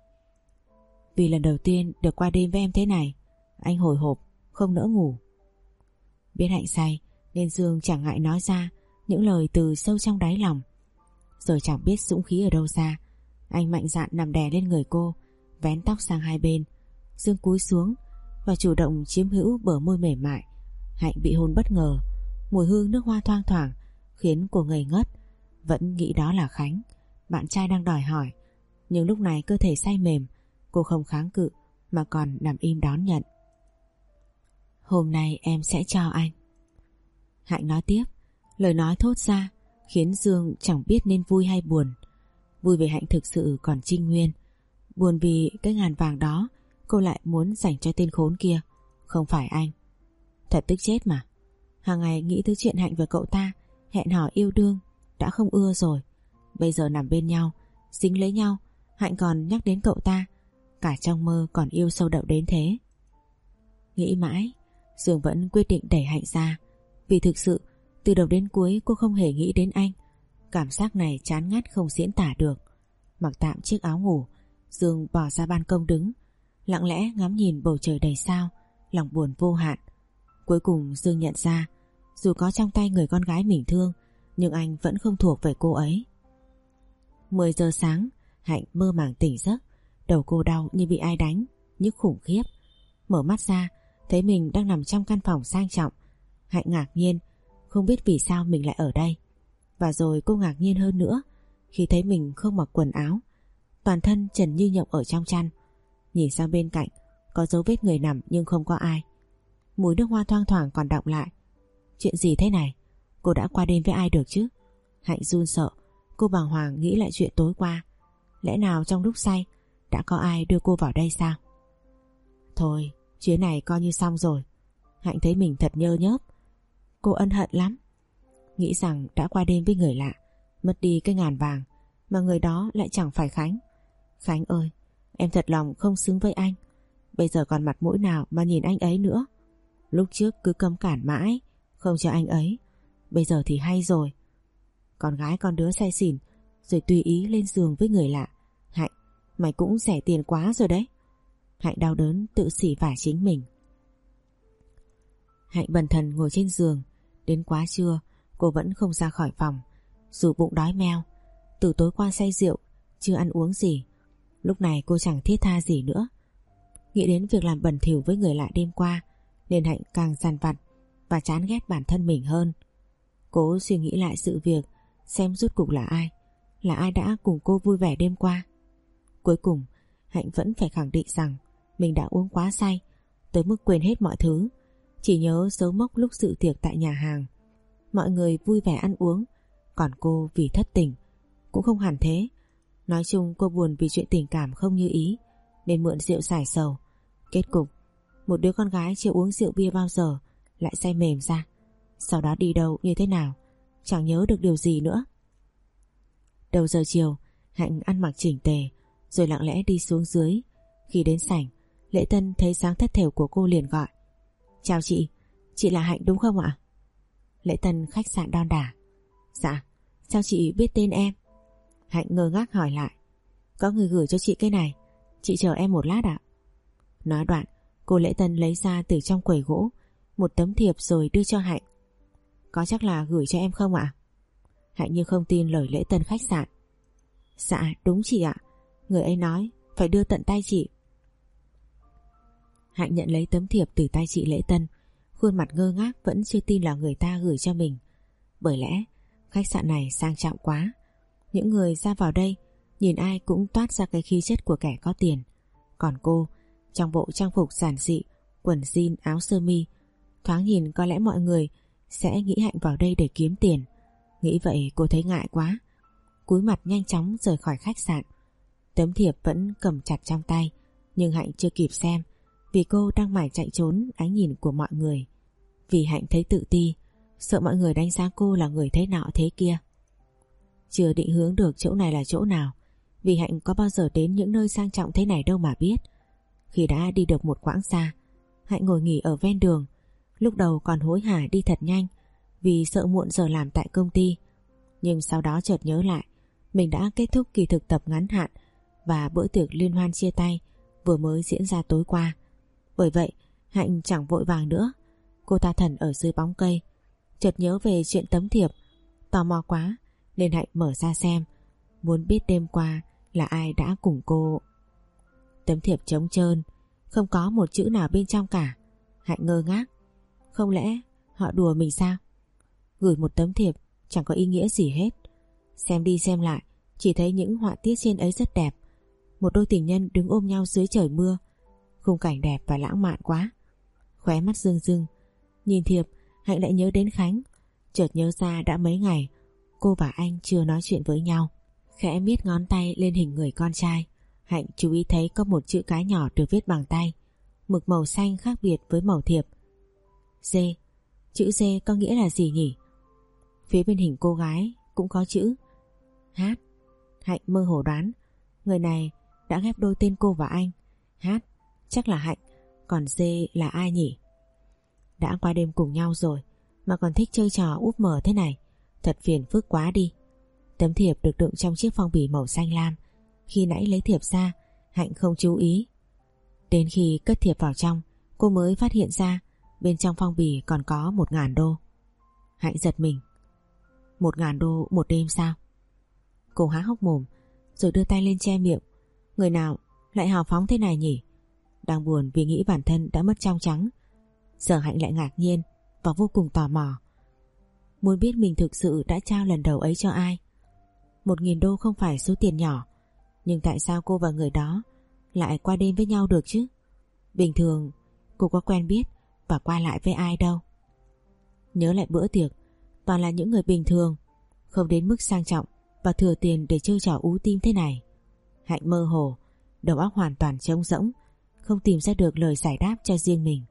Vì lần đầu tiên được qua đêm với em thế này, anh hồi hộp không nỡ ngủ. Biết Hạnh say nên Dương chẳng ngại nói ra những lời từ sâu trong đáy lòng. Rồi chẳng biết dũng khí ở đâu ra, anh mạnh dạn nằm đè lên người cô, vén tóc sang hai bên. Dương cúi xuống và chủ động chiếm hữu bờ môi mềm mại. Hạnh bị hôn bất ngờ, mùi hương nước hoa thoang thoảng khiến cô ngây ngất. Vẫn nghĩ đó là Khánh, bạn trai đang đòi hỏi. Nhưng lúc này cơ thể say mềm, cô không kháng cự mà còn nằm im đón nhận. Hôm nay em sẽ cho anh. Hạnh nói tiếp. Lời nói thốt ra khiến Dương chẳng biết nên vui hay buồn. Vui vì Hạnh thực sự còn trinh nguyên, buồn vì cái ngàn vàng đó cô lại muốn dành cho tên khốn kia, không phải anh. Thật tức chết mà. Hàng ngày nghĩ tới chuyện Hạnh và cậu ta hẹn hò yêu đương đã không ưa rồi. Bây giờ nằm bên nhau, dính lấy nhau, Hạnh còn nhắc đến cậu ta, cả trong mơ còn yêu sâu đậm đến thế. Nghĩ mãi, Dương vẫn quyết định đẩy Hạnh ra. Vì thực sự từ đầu đến cuối cô không hề nghĩ đến anh. Cảm giác này chán ngắt không diễn tả được. Mặc tạm chiếc áo ngủ, Dương bỏ ra ban công đứng, lặng lẽ ngắm nhìn bầu trời đầy sao, lòng buồn vô hạn. Cuối cùng Dương nhận ra, dù có trong tay người con gái mình thương, nhưng anh vẫn không thuộc về cô ấy. Mười giờ sáng, Hạnh mơ màng tỉnh giấc. Đầu cô đau như bị ai đánh, nhức khủng khiếp. Mở mắt ra, thấy mình đang nằm trong căn phòng sang trọng. Hạnh ngạc nhiên, không biết vì sao mình lại ở đây. Và rồi cô ngạc nhiên hơn nữa khi thấy mình không mặc quần áo, toàn thân trần như nhộng ở trong chăn. Nhìn sang bên cạnh, có dấu vết người nằm nhưng không có ai. Mùi nước hoa thoang thoảng còn đọng lại. Chuyện gì thế này? Cô đã qua đêm với ai được chứ? Hạnh run sợ, cô bàng hoàng nghĩ lại chuyện tối qua. Lẽ nào trong lúc say đã có ai đưa cô vào đây sao? Thôi, chuyến này coi như xong rồi. Hạnh thấy mình thật nhơ nhớp. Cô ân hận lắm. Nghĩ rằng đã qua đêm với người lạ, mất đi cái ngàn vàng, mà người đó lại chẳng phải Khánh. Khánh ơi, em thật lòng không xứng với anh. Bây giờ còn mặt mũi nào mà nhìn anh ấy nữa. Lúc trước cứ cấm cản mãi, không cho anh ấy. Bây giờ thì hay rồi. Con gái con đứa say xỉn rồi tùy ý lên giường với người lạ. Hạnh, mày cũng rẻ tiền quá rồi đấy. Hạnh đau đớn tự xỉ vả chính mình. Hạnh bần thần ngồi trên giường. Đến quá trưa cô vẫn không ra khỏi phòng, dù bụng đói meo. Từ tối qua say rượu, chưa ăn uống gì. Lúc này cô chẳng thiết tha gì nữa. Nghĩ đến việc làm bẩn thỉu với người lạ đêm qua, nên Hạnh càng dằn vặt và chán ghét bản thân mình hơn. Cố suy nghĩ lại sự việc, xem rốt cuộc là ai, là ai đã cùng cô vui vẻ đêm qua. Cuối cùng Hạnh vẫn phải khẳng định rằng mình đã uống quá say, tới mức quên hết mọi thứ, chỉ nhớ dấu mốc lúc dự tiệc tại nhà hàng. Mọi người vui vẻ ăn uống, còn cô vì thất tình. Cũng không hẳn thế. Nói chung cô buồn vì chuyện tình cảm không như ý, nên mượn rượu giải sầu. Kết cục, một đứa con gái chưa uống rượu bia bao giờ lại say mềm ra. Sau đó đi đâu như thế nào chẳng nhớ được điều gì nữa. Đầu giờ chiều, Hạnh ăn mặc chỉnh tề rồi lặng lẽ đi xuống dưới. Khi đến sảnh, Lễ Tân thấy dáng thất thểu của cô liền gọi: Chào chị, chị là Hạnh đúng không ạ? Lễ Tân khách sạn đon đả: Dạ, sao chị biết tên em? Hạnh ngơ ngác hỏi lại: Có người gửi cho chị cái này, chị chờ em một lát ạ. Nói đoạn, cô Lễ Tân lấy ra từ trong quầy gỗ một tấm thiệp rồi đưa cho Hạnh. Có chắc là gửi cho em không ạ? Hạnh như không tin lời Lễ Tân khách sạn: Dạ đúng chị ạ, người ấy nói phải đưa tận tay chị. Hạnh nhận lấy tấm thiệp từ tay chị Lễ Tân, khuôn mặt ngơ ngác vẫn chưa tin là người ta gửi cho mình. Bởi lẽ khách sạn này sang trọng quá. Những người ra vào đây nhìn ai cũng toát ra cái khí chất của kẻ có tiền. Còn cô, trong bộ trang phục giản dị, quần jean áo sơ mi, thoáng nhìn có lẽ mọi người sẽ nghĩ Hạnh vào đây để kiếm tiền. Nghĩ vậy cô thấy ngại quá, cúi mặt nhanh chóng rời khỏi khách sạn. Tấm thiệp vẫn cầm chặt trong tay, nhưng Hạnh chưa kịp xem, vì cô đang mải chạy trốn ánh nhìn của mọi người. Vì Hạnh thấy tự ti, sợ mọi người đánh giá cô là người thế nọ thế kia. Chưa định hướng được chỗ này là chỗ nào, vì Hạnh có bao giờ đến những nơi sang trọng thế này đâu mà biết. Khi đã đi được một quãng xa, Hạnh ngồi nghỉ ở ven đường. Lúc đầu còn hối hả đi thật nhanh vì sợ muộn giờ làm tại công ty, nhưng sau đó chợt nhớ lại mình đã kết thúc kỳ thực tập ngắn hạn và bữa tiệc liên hoan chia tay vừa mới diễn ra tối qua. Bởi vậy Hạnh chẳng vội vàng nữa. Cô ta thẫn ở dưới bóng cây, chợt nhớ về chuyện tấm thiệp. Tò mò quá nên Hạnh mở ra xem, muốn biết đêm qua là ai đã cùng cô. Tấm thiệp trống trơn, không có một chữ nào bên trong cả. Hạnh ngơ ngác, không lẽ họ đùa mình sao? Gửi một tấm thiệp chẳng có ý nghĩa gì hết. Xem đi xem lại, chỉ thấy những họa tiết trên ấy rất đẹp. Một đôi tình nhân đứng ôm nhau dưới trời mưa, khung cảnh đẹp và lãng mạn quá. Khóe mắt rưng rưng, nhìn thiệp Hạnh lại nhớ đến Khánh. Chợt nhớ ra đã mấy ngày cô và anh chưa nói chuyện với nhau. Khẽ miết ngón tay lên hình người con trai, Hạnh chú ý thấy có một chữ cái nhỏ được viết bằng tay, mực màu xanh khác biệt với màu thiệp. D. Chữ D có nghĩa là gì nhỉ? Phía bên hình cô gái cũng có chữ H. Hạnh mơ hồ đoán người này đã ghép đôi tên cô và anh. H chắc là Hạnh, còn D là ai nhỉ? Đã qua đêm cùng nhau rồi mà còn thích chơi trò úp mở thế này, thật phiền phức quá đi. Tấm thiệp được đựng trong chiếc phong bì màu xanh lam. Khi nãy lấy thiệp ra, Hạnh không chú ý. Đến khi cất thiệp vào trong, cô mới phát hiện ra bên trong phong bì còn có một ngàn đô. Hạnh giật mình. Một ngàn đô một đêm sao? Cô há hốc mồm rồi đưa tay lên che miệng. Người nào lại hào phóng thế này nhỉ? Đang buồn vì nghĩ bản thân đã mất trong trắng, giờ Hạnh lại ngạc nhiên và vô cùng tò mò, muốn biết mình thực sự đã trao lần đầu ấy cho ai. Một nghìn đô không phải số tiền nhỏ, nhưng tại sao cô và người đó lại qua đêm với nhau được chứ? Bình thường cô có quen biết và qua lại với ai đâu. Nhớ lại bữa tiệc, toàn là những người bình thường, không đến mức sang trọng và thừa tiền để chơi trò ú tim thế này. Hạnh mơ hồ, đầu óc hoàn toàn trống rỗng, không tìm ra được lời giải đáp cho riêng mình.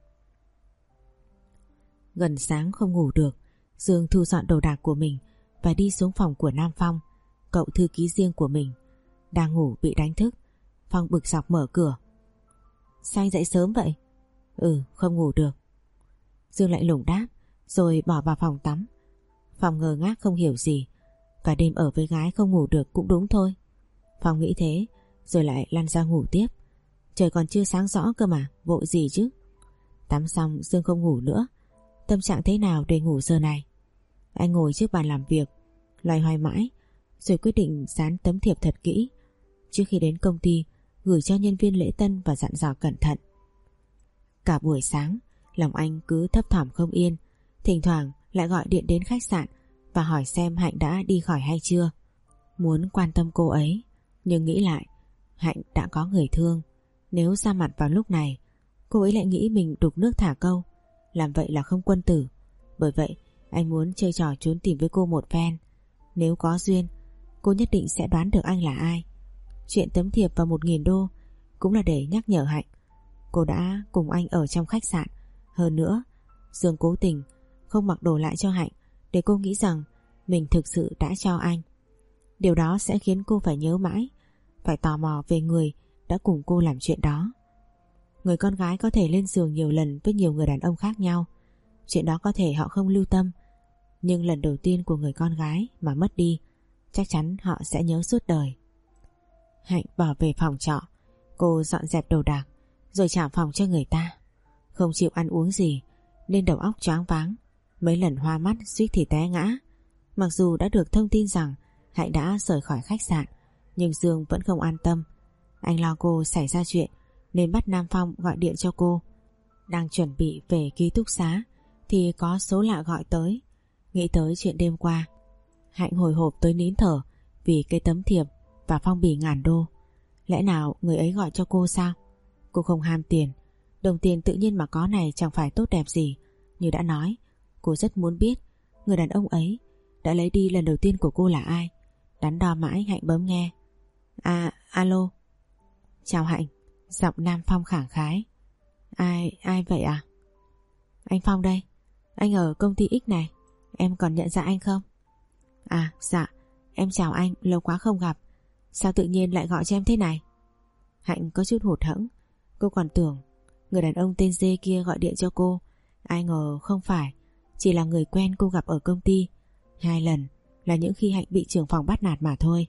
Gần sáng không ngủ được, Dương thu dọn đồ đạc của mình và đi xuống phòng của Nam Phong, cậu thư ký riêng của mình. Đang ngủ bị đánh thức, Phong bực dọc mở cửa. Sao anh dậy sớm vậy? Ừ, không ngủ được. Dương lại lủng đáp, rồi bỏ vào phòng tắm. Phong ngơ ngác không hiểu gì. Cả đêm ở với gái không ngủ được cũng đúng thôi. Phong nghĩ thế rồi lại lăn ra ngủ tiếp. Trời còn chưa sáng rõ cơ mà, vội gì chứ. Tắm xong Dương không ngủ nữa. Tâm trạng thế nào để ngủ giờ này? Anh ngồi trước bàn làm việc, loay hoay mãi, rồi quyết định dán tấm thiệp thật kỹ. Trước khi đến công ty, gửi cho nhân viên lễ tân và dặn dò cẩn thận. Cả buổi sáng, lòng anh cứ thấp thỏm không yên. Thỉnh thoảng lại gọi điện đến khách sạn và hỏi xem Hạnh đã đi khỏi hay chưa. Muốn quan tâm cô ấy, nhưng nghĩ lại, Hạnh đã có người thương. Nếu ra mặt vào lúc này, cô ấy lại nghĩ mình đục nước thả câu. Làm vậy là không quân tử. Bởi vậy anh muốn chơi trò trốn tìm với cô một phen. Nếu có duyên, cô nhất định sẽ đoán được anh là ai. Chuyện tấm thiệp và một nghìn đô cũng là để nhắc nhở Hạnh cô đã cùng anh ở trong khách sạn. Hơn nữa, Dương cố tình không mặc đồ lại cho Hạnh để cô nghĩ rằng mình thực sự đã cho anh. Điều đó sẽ khiến cô phải nhớ mãi, phải tò mò về người đã cùng cô làm chuyện đó. Người con gái có thể lên giường nhiều lần với nhiều người đàn ông khác nhau. Chuyện đó có thể họ không lưu tâm, nhưng lần đầu tiên của người con gái mà mất đi, chắc chắn họ sẽ nhớ suốt đời. Hạnh bỏ về phòng trọ. Cô dọn dẹp đồ đạc rồi trả phòng cho người ta. Không chịu ăn uống gì nên đầu óc choáng váng, mấy lần hoa mắt suýt thì té ngã. Mặc dù đã được thông tin rằng Hạnh đã rời khỏi khách sạn, nhưng Dương vẫn không an tâm. Anh lo cô xảy ra chuyện nên bắt Nam Phong gọi điện cho cô. Đang chuẩn bị về ký túc xá thì có số lạ gọi tới. Nghĩ tới chuyện đêm qua, Hạnh hồi hộp tới nín thở vì cái tấm thiệp và phong bì ngàn đô. Lẽ nào người ấy gọi cho cô sao? Cô không ham tiền, đồng tiền tự nhiên mà có này chẳng phải tốt đẹp gì. Như đã nói, cô rất muốn biết người đàn ông ấy đã lấy đi lần đầu tiên của cô là ai. Đắn đo mãi Hạnh bấm nghe. À, alo. Chào Hạnh. Giọng Nam Phong khẳng khái. Ai, ai vậy à? Anh Phong đây. Anh ở công ty X này. Em còn nhận ra anh không? À, dạ. Em chào anh, lâu quá không gặp. Sao tự nhiên lại gọi cho em thế này? Hạnh có chút hụt hẫng. Cô còn tưởng người đàn ông tên Dê kia gọi điện cho cô. Ai ngờ không phải, chỉ là người quen cô gặp ở công ty. Hai lần là những khi Hạnh bị trưởng phòng bắt nạt mà thôi.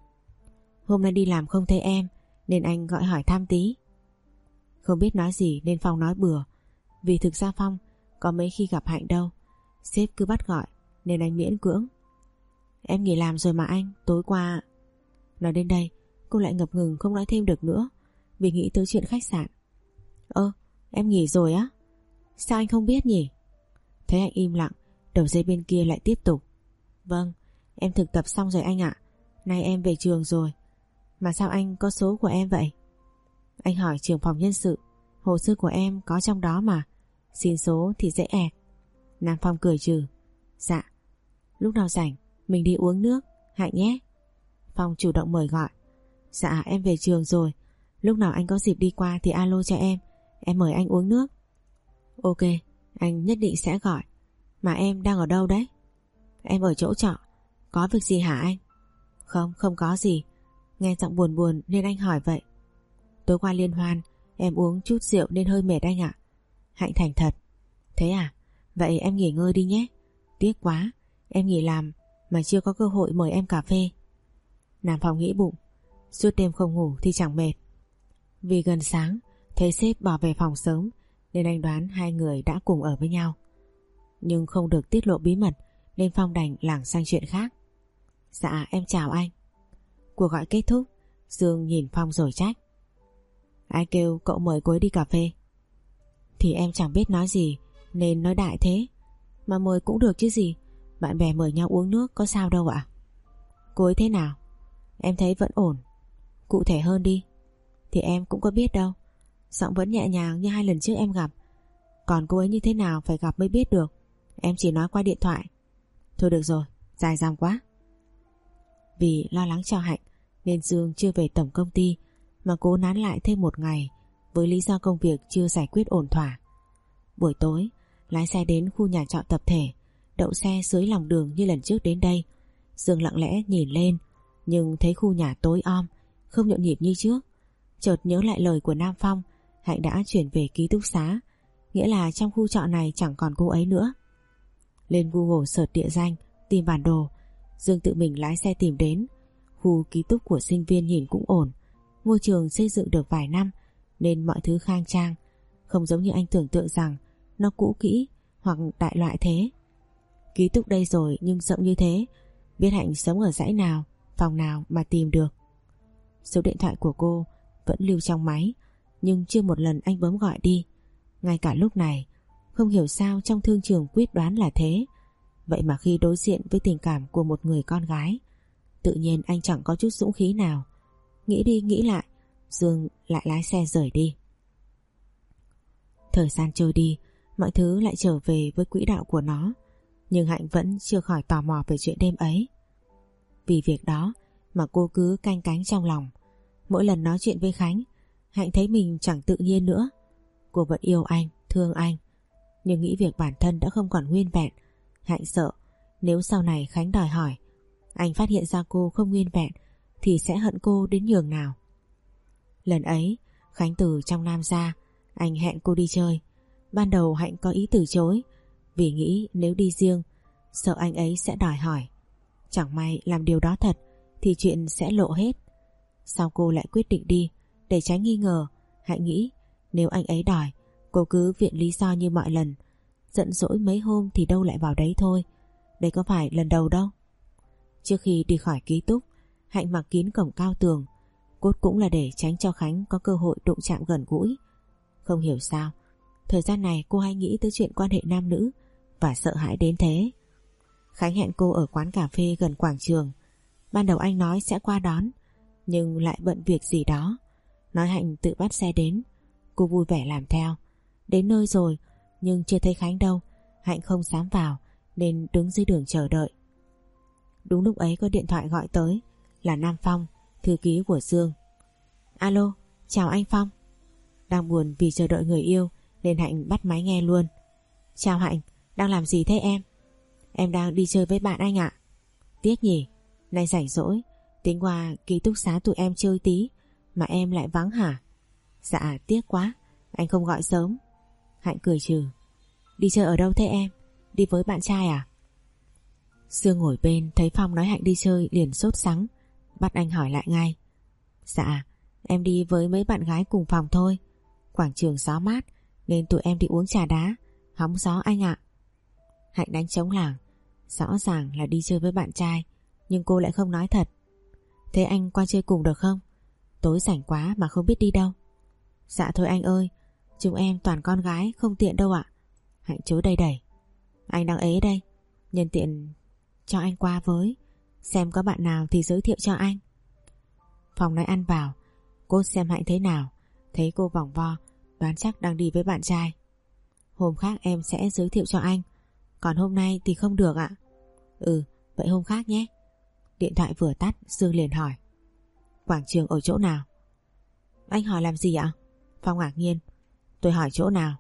Hôm nay đi làm không thấy em nên anh gọi hỏi thăm tí. Không biết nói gì nên Phong nói bừa. Vì thực ra Phong có mấy khi gặp Hạnh đâu, sếp cứ bắt gọi nên anh miễn cưỡng. Em nghỉ làm rồi mà anh, tối qua... Nói đến đây cô lại ngập ngừng không nói thêm được nữa vì nghĩ tới chuyện khách sạn. Ơ, em nghỉ rồi á? Sao anh không biết nhỉ? Thấy Hạnh im lặng, đầu dây bên kia lại tiếp tục. Vâng, em thực tập xong rồi anh ạ. Nay em về trường rồi. Mà sao anh có số của em vậy? Anh hỏi trưởng phòng nhân sự, hồ sơ của em có trong đó mà. Xin số thì dễ ẹc. Nam Phong cười trừ. Dạ, lúc nào rảnh mình đi uống nước Hạnh nhé. Phong chủ động mời gọi. Dạ em về trường rồi, lúc nào anh có dịp đi qua thì alo cho em. Em mời anh uống nước. Ok, anh nhất định sẽ gọi. Mà em đang ở đâu đấy? Em ở chỗ trọ. Có việc gì hả anh? Không, không có gì. Nghe giọng buồn buồn nên anh hỏi vậy. Tối qua liên hoan em uống chút rượu nên hơi mệt anh ạ. Hạnh thành thật. Thế à? Vậy em nghỉ ngơi đi nhé. Tiếc quá, em nghỉ làm mà chưa có cơ hội mời em cà phê. Nam Phong nghĩ bụng, suốt đêm không ngủ thì chẳng mệt. Vì gần sáng thấy sếp bỏ về phòng sớm nên anh đoán hai người đã cùng ở với nhau. Nhưng không được tiết lộ bí mật nên Phong đành lảng sang chuyện khác. Dạ em chào anh. Cuộc gọi kết thúc, Dương nhìn Phong rồi trách. Ai kêu cậu mời cô ấy đi cà phê? Thì em chẳng biết nói gì nên nói đại thế. Mà mời cũng được chứ gì, bạn bè mời nhau uống nước có sao đâu ạ. Cô ấy thế nào? Em thấy vẫn ổn. Cụ thể hơn đi. Thì em cũng có biết đâu. Giọng vẫn nhẹ nhàng như hai lần trước em gặp. Còn cô ấy như thế nào phải gặp mới biết được. Em chỉ nói qua điện thoại. Thôi được rồi, dài dòng quá. Vì lo lắng cho Hạnh nên Dương chưa về tổng công ty mà cố nán lại thêm một ngày với lý do công việc chưa giải quyết ổn thỏa. Buổi tối lái xe đến khu nhà trọ tập thể, đậu xe dưới lòng đường như lần trước đến đây. Dương lặng lẽ nhìn lên nhưng thấy khu nhà tối om, không nhộn nhịp như trước. Chợt nhớ lại lời của Nam Phong, Hạnh đã chuyển về ký túc xá, nghĩa là trong khu trọ này chẳng còn cô ấy nữa. Lên Google search địa danh, tìm bản đồ, Dương tự mình lái xe tìm đến. Khu ký túc của sinh viên nhìn cũng ổn. Ngôi trường xây dựng được vài năm nên mọi thứ khang trang, không giống như anh tưởng tượng rằng nó cũ kỹ hoặc đại loại thế. Ký túc đây rồi nhưng rộng như thế, biết Hạnh sống ở dãy nào, phòng nào mà tìm được. Số điện thoại của cô vẫn lưu trong máy, nhưng chưa một lần anh bấm gọi đi. Ngay cả lúc này, không hiểu sao trong thương trường quyết đoán là thế. Vậy mà khi đối diện với tình cảm của một người con gái, tự nhiên anh chẳng có chút dũng khí nào. Nghĩ đi nghĩ lại, Dương lại lái xe rời đi. Thời gian trôi đi, mọi thứ lại trở về với quỹ đạo của nó. Nhưng Hạnh vẫn chưa khỏi tò mò về chuyện đêm ấy. Vì việc đó mà cô cứ canh cánh trong lòng. Mỗi lần nói chuyện với Khánh, Hạnh thấy mình chẳng tự nhiên nữa. Cô vẫn yêu anh, thương anh, nhưng nghĩ việc bản thân đã không còn nguyên vẹn. Hạnh sợ nếu sau này Khánh đòi hỏi, anh phát hiện ra cô không nguyên vẹn thì sẽ hận cô đến nhường nào. Lần ấy Khánh từ trong Nam ra, anh hẹn cô đi chơi. Ban đầu Hạnh có ý từ chối, vì nghĩ nếu đi riêng sợ anh ấy sẽ đòi hỏi. Chẳng may làm điều đó thật thì chuyện sẽ lộ hết. Sau cô lại quyết định đi để tránh nghi ngờ. Hạnh nghĩ nếu anh ấy đòi, cô cứ viện lý do như mọi lần, giận dỗi mấy hôm thì đâu lại vào đấy thôi. Đây có phải lần đầu đâu. Trước khi đi khỏi ký túc, Hạnh mặc kín cổng cao tường, cốt cũng là để tránh cho Khánh có cơ hội đụng chạm gần gũi. Không hiểu sao thời gian này cô hay nghĩ tới chuyện quan hệ nam nữ và sợ hãi đến thế. Khánh hẹn cô ở quán cà phê gần quảng trường. Ban đầu anh nói sẽ qua đón, nhưng lại bận việc gì đó, nói Hạnh tự bắt xe đến. Cô vui vẻ làm theo. Đến nơi rồi nhưng chưa thấy Khánh đâu. Hạnh không dám vào nên đứng dưới đường chờ đợi. Đúng lúc ấy có điện thoại gọi tới, là Nam Phong, thư ký của Dương. Alo, chào anh Phong. Đang buồn vì chờ đợi người yêu nên Hạnh bắt máy nghe luôn. Chào Hạnh, đang làm gì thế em? Em đang đi chơi với bạn anh ạ. Tiếc nhỉ, nay rảnh rỗi, tính qua ký túc xá tụi em chơi tí mà em lại vắng hả? Dạ tiếc quá, anh không gọi sớm. Hạnh cười trừ. Đi chơi ở đâu thế em? Đi với bạn trai à? Dương ngồi bên thấy Phong nói Hạnh đi chơi liền sốt sắng, bắt anh hỏi lại ngay. Dạ, em đi với mấy bạn gái cùng phòng thôi. Quảng trường gió mát nên tụi em đi uống trà đá, hóng gió anh ạ. Hạnh đánh trống lảng, rõ ràng là đi chơi với bạn trai, nhưng cô lại không nói thật. Thế anh qua chơi cùng được không? Tối rảnh quá mà không biết đi đâu. Dạ thôi anh ơi, chúng em toàn con gái không tiện đâu ạ. Hạnh chối đầy đẩy. Anh đang ế đây, nhân tiện cho anh qua với, xem có bạn nào thì giới thiệu cho anh. Phong nói ăn vào, cô xem Hạnh thế nào. Thấy cô vòng vo, đoán chắc đang đi với bạn trai. Hôm khác em sẽ giới thiệu cho anh, còn hôm nay thì không được ạ. Ừ, vậy hôm khác nhé. Điện thoại vừa tắt, Dương liền hỏi. Quảng trường ở chỗ nào? Anh hỏi làm gì ạ? Phong ngạc nhiên. Tôi hỏi chỗ nào?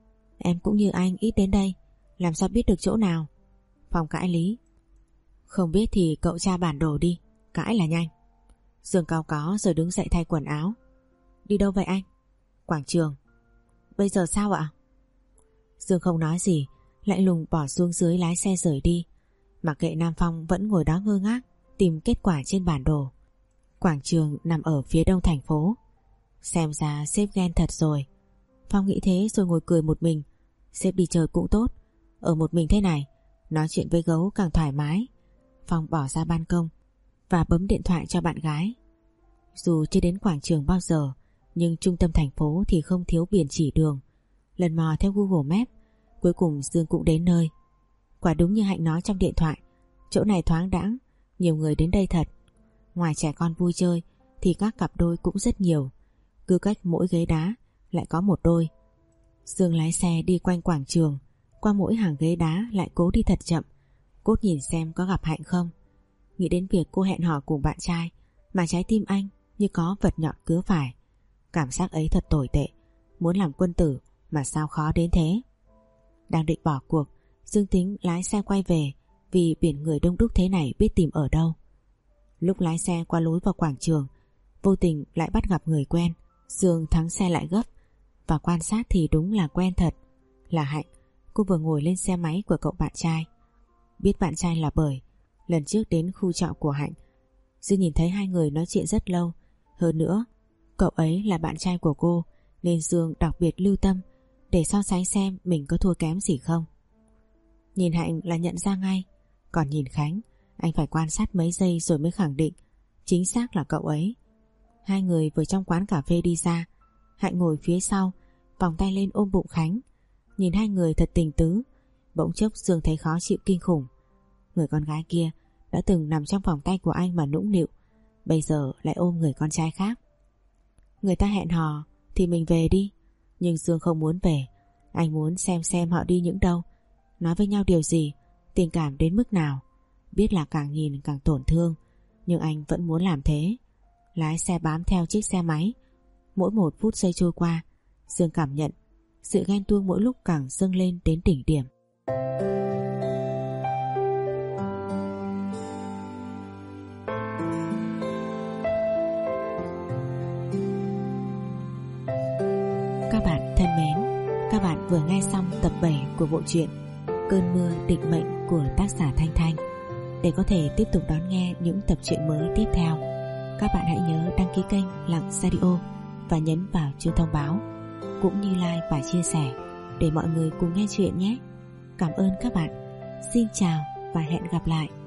Em cũng như anh ít đến đây, làm sao biết được chỗ nào? Phong cãi lý. Không biết thì cậu tra bản đồ đi, cãi là nhanh. Dương cau có rồi đứng dậy thay quần áo. Đi đâu vậy anh? Quảng trường. Bây giờ sao ạ? Dương không nói gì, lạnh lùng bỏ xuống dưới lái xe rời đi. Mặc kệ Nam Phong vẫn ngồi đó ngơ ngác tìm kết quả trên bản đồ. Quảng trường nằm ở phía đông thành phố. Xem ra sếp ghen thật rồi. Phong nghĩ thế rồi ngồi cười một mình. Sếp đi chơi cũng tốt, ở một mình thế này nói chuyện với gấu càng thoải mái. Phong bỏ ra ban công và bấm điện thoại cho bạn gái. Dù chưa đến quảng trường bao giờ, nhưng trung tâm thành phố thì không thiếu biển chỉ đường. Lần mò theo Google Maps, cuối cùng Dương cũng đến nơi. Quả đúng như Hạnh nói trong điện thoại, chỗ này thoáng đãng, nhiều người đến đây thật. Ngoài trẻ con vui chơi thì các cặp đôi cũng rất nhiều. Cứ cách mỗi ghế đá lại có một đôi. Dương lái xe đi quanh quảng trường, qua mỗi hàng ghế đá lại cố đi thật chậm, cốt nhìn xem có gặp Hạnh không. Nghĩ đến việc cô hẹn hò cùng bạn trai mà trái tim anh như có vật nhọn cứa phải. Cảm giác ấy thật tồi tệ, muốn làm quân tử mà sao khó đến thế. Đang định bỏ cuộc, Dương tính lái xe quay về, vì biển người đông đúc thế này biết tìm ở đâu. Lúc lái xe qua lối vào quảng trường, vô tình lại bắt gặp người quen. Dương thắng xe lại gấp và quan sát thì đúng là quen thật, là Hạnh. Cô vừa ngồi lên xe máy của cậu bạn trai. biết bạn trai là bởi lần trước đến khu trọ của Hạnh, Dương nhìn thấy hai người nói chuyện rất lâu. Hơn nữa, cậu ấy là bạn trai của cô nên Dương đặc biệt lưu tâm để so sánh xem mình có thua kém gì không. Nhìn Hạnh là nhận ra ngay, còn nhìn Khánh, anh phải quan sát mấy giây rồi mới khẳng định chính xác là cậu ấy. Hai người vừa trong quán cà phê đi ra, Hạnh ngồi phía sau, vòng tay lên ôm bụng Khánh. Nhìn hai người thật tình tứ, bỗng chốc Dương thấy khó chịu kinh khủng. Người con gái kia đã từng nằm trong vòng tay của anh mà nũng nịu, bây giờ lại ôm người con trai khác. Người ta hẹn hò thì mình về đi, nhưng Dương không muốn về. Anh muốn xem xem họ đi những đâu, nói với nhau điều gì, tình cảm đến mức nào. Biết là càng nhìn càng tổn thương, nhưng anh vẫn muốn làm thế. Lái xe bám theo chiếc xe máy. Mỗi một phút giây trôi qua, Dương cảm nhận sự ghen tuông mỗi lúc càng dâng lên đến đỉnh điểm. Các bạn thân mến, các bạn vừa nghe xong tập bảy của bộ truyện Cơn mưa định mệnh của tác giả Thanh Thanh. Để có thể tiếp tục đón nghe những tập truyện mới tiếp theo, các bạn hãy nhớ đăng ký kênh Lặng Radio và nhấn vào chuông thông báo, cũng như like và chia sẻ để mọi người cùng nghe chuyện nhé. Cảm ơn các bạn. Xin chào và hẹn gặp lại.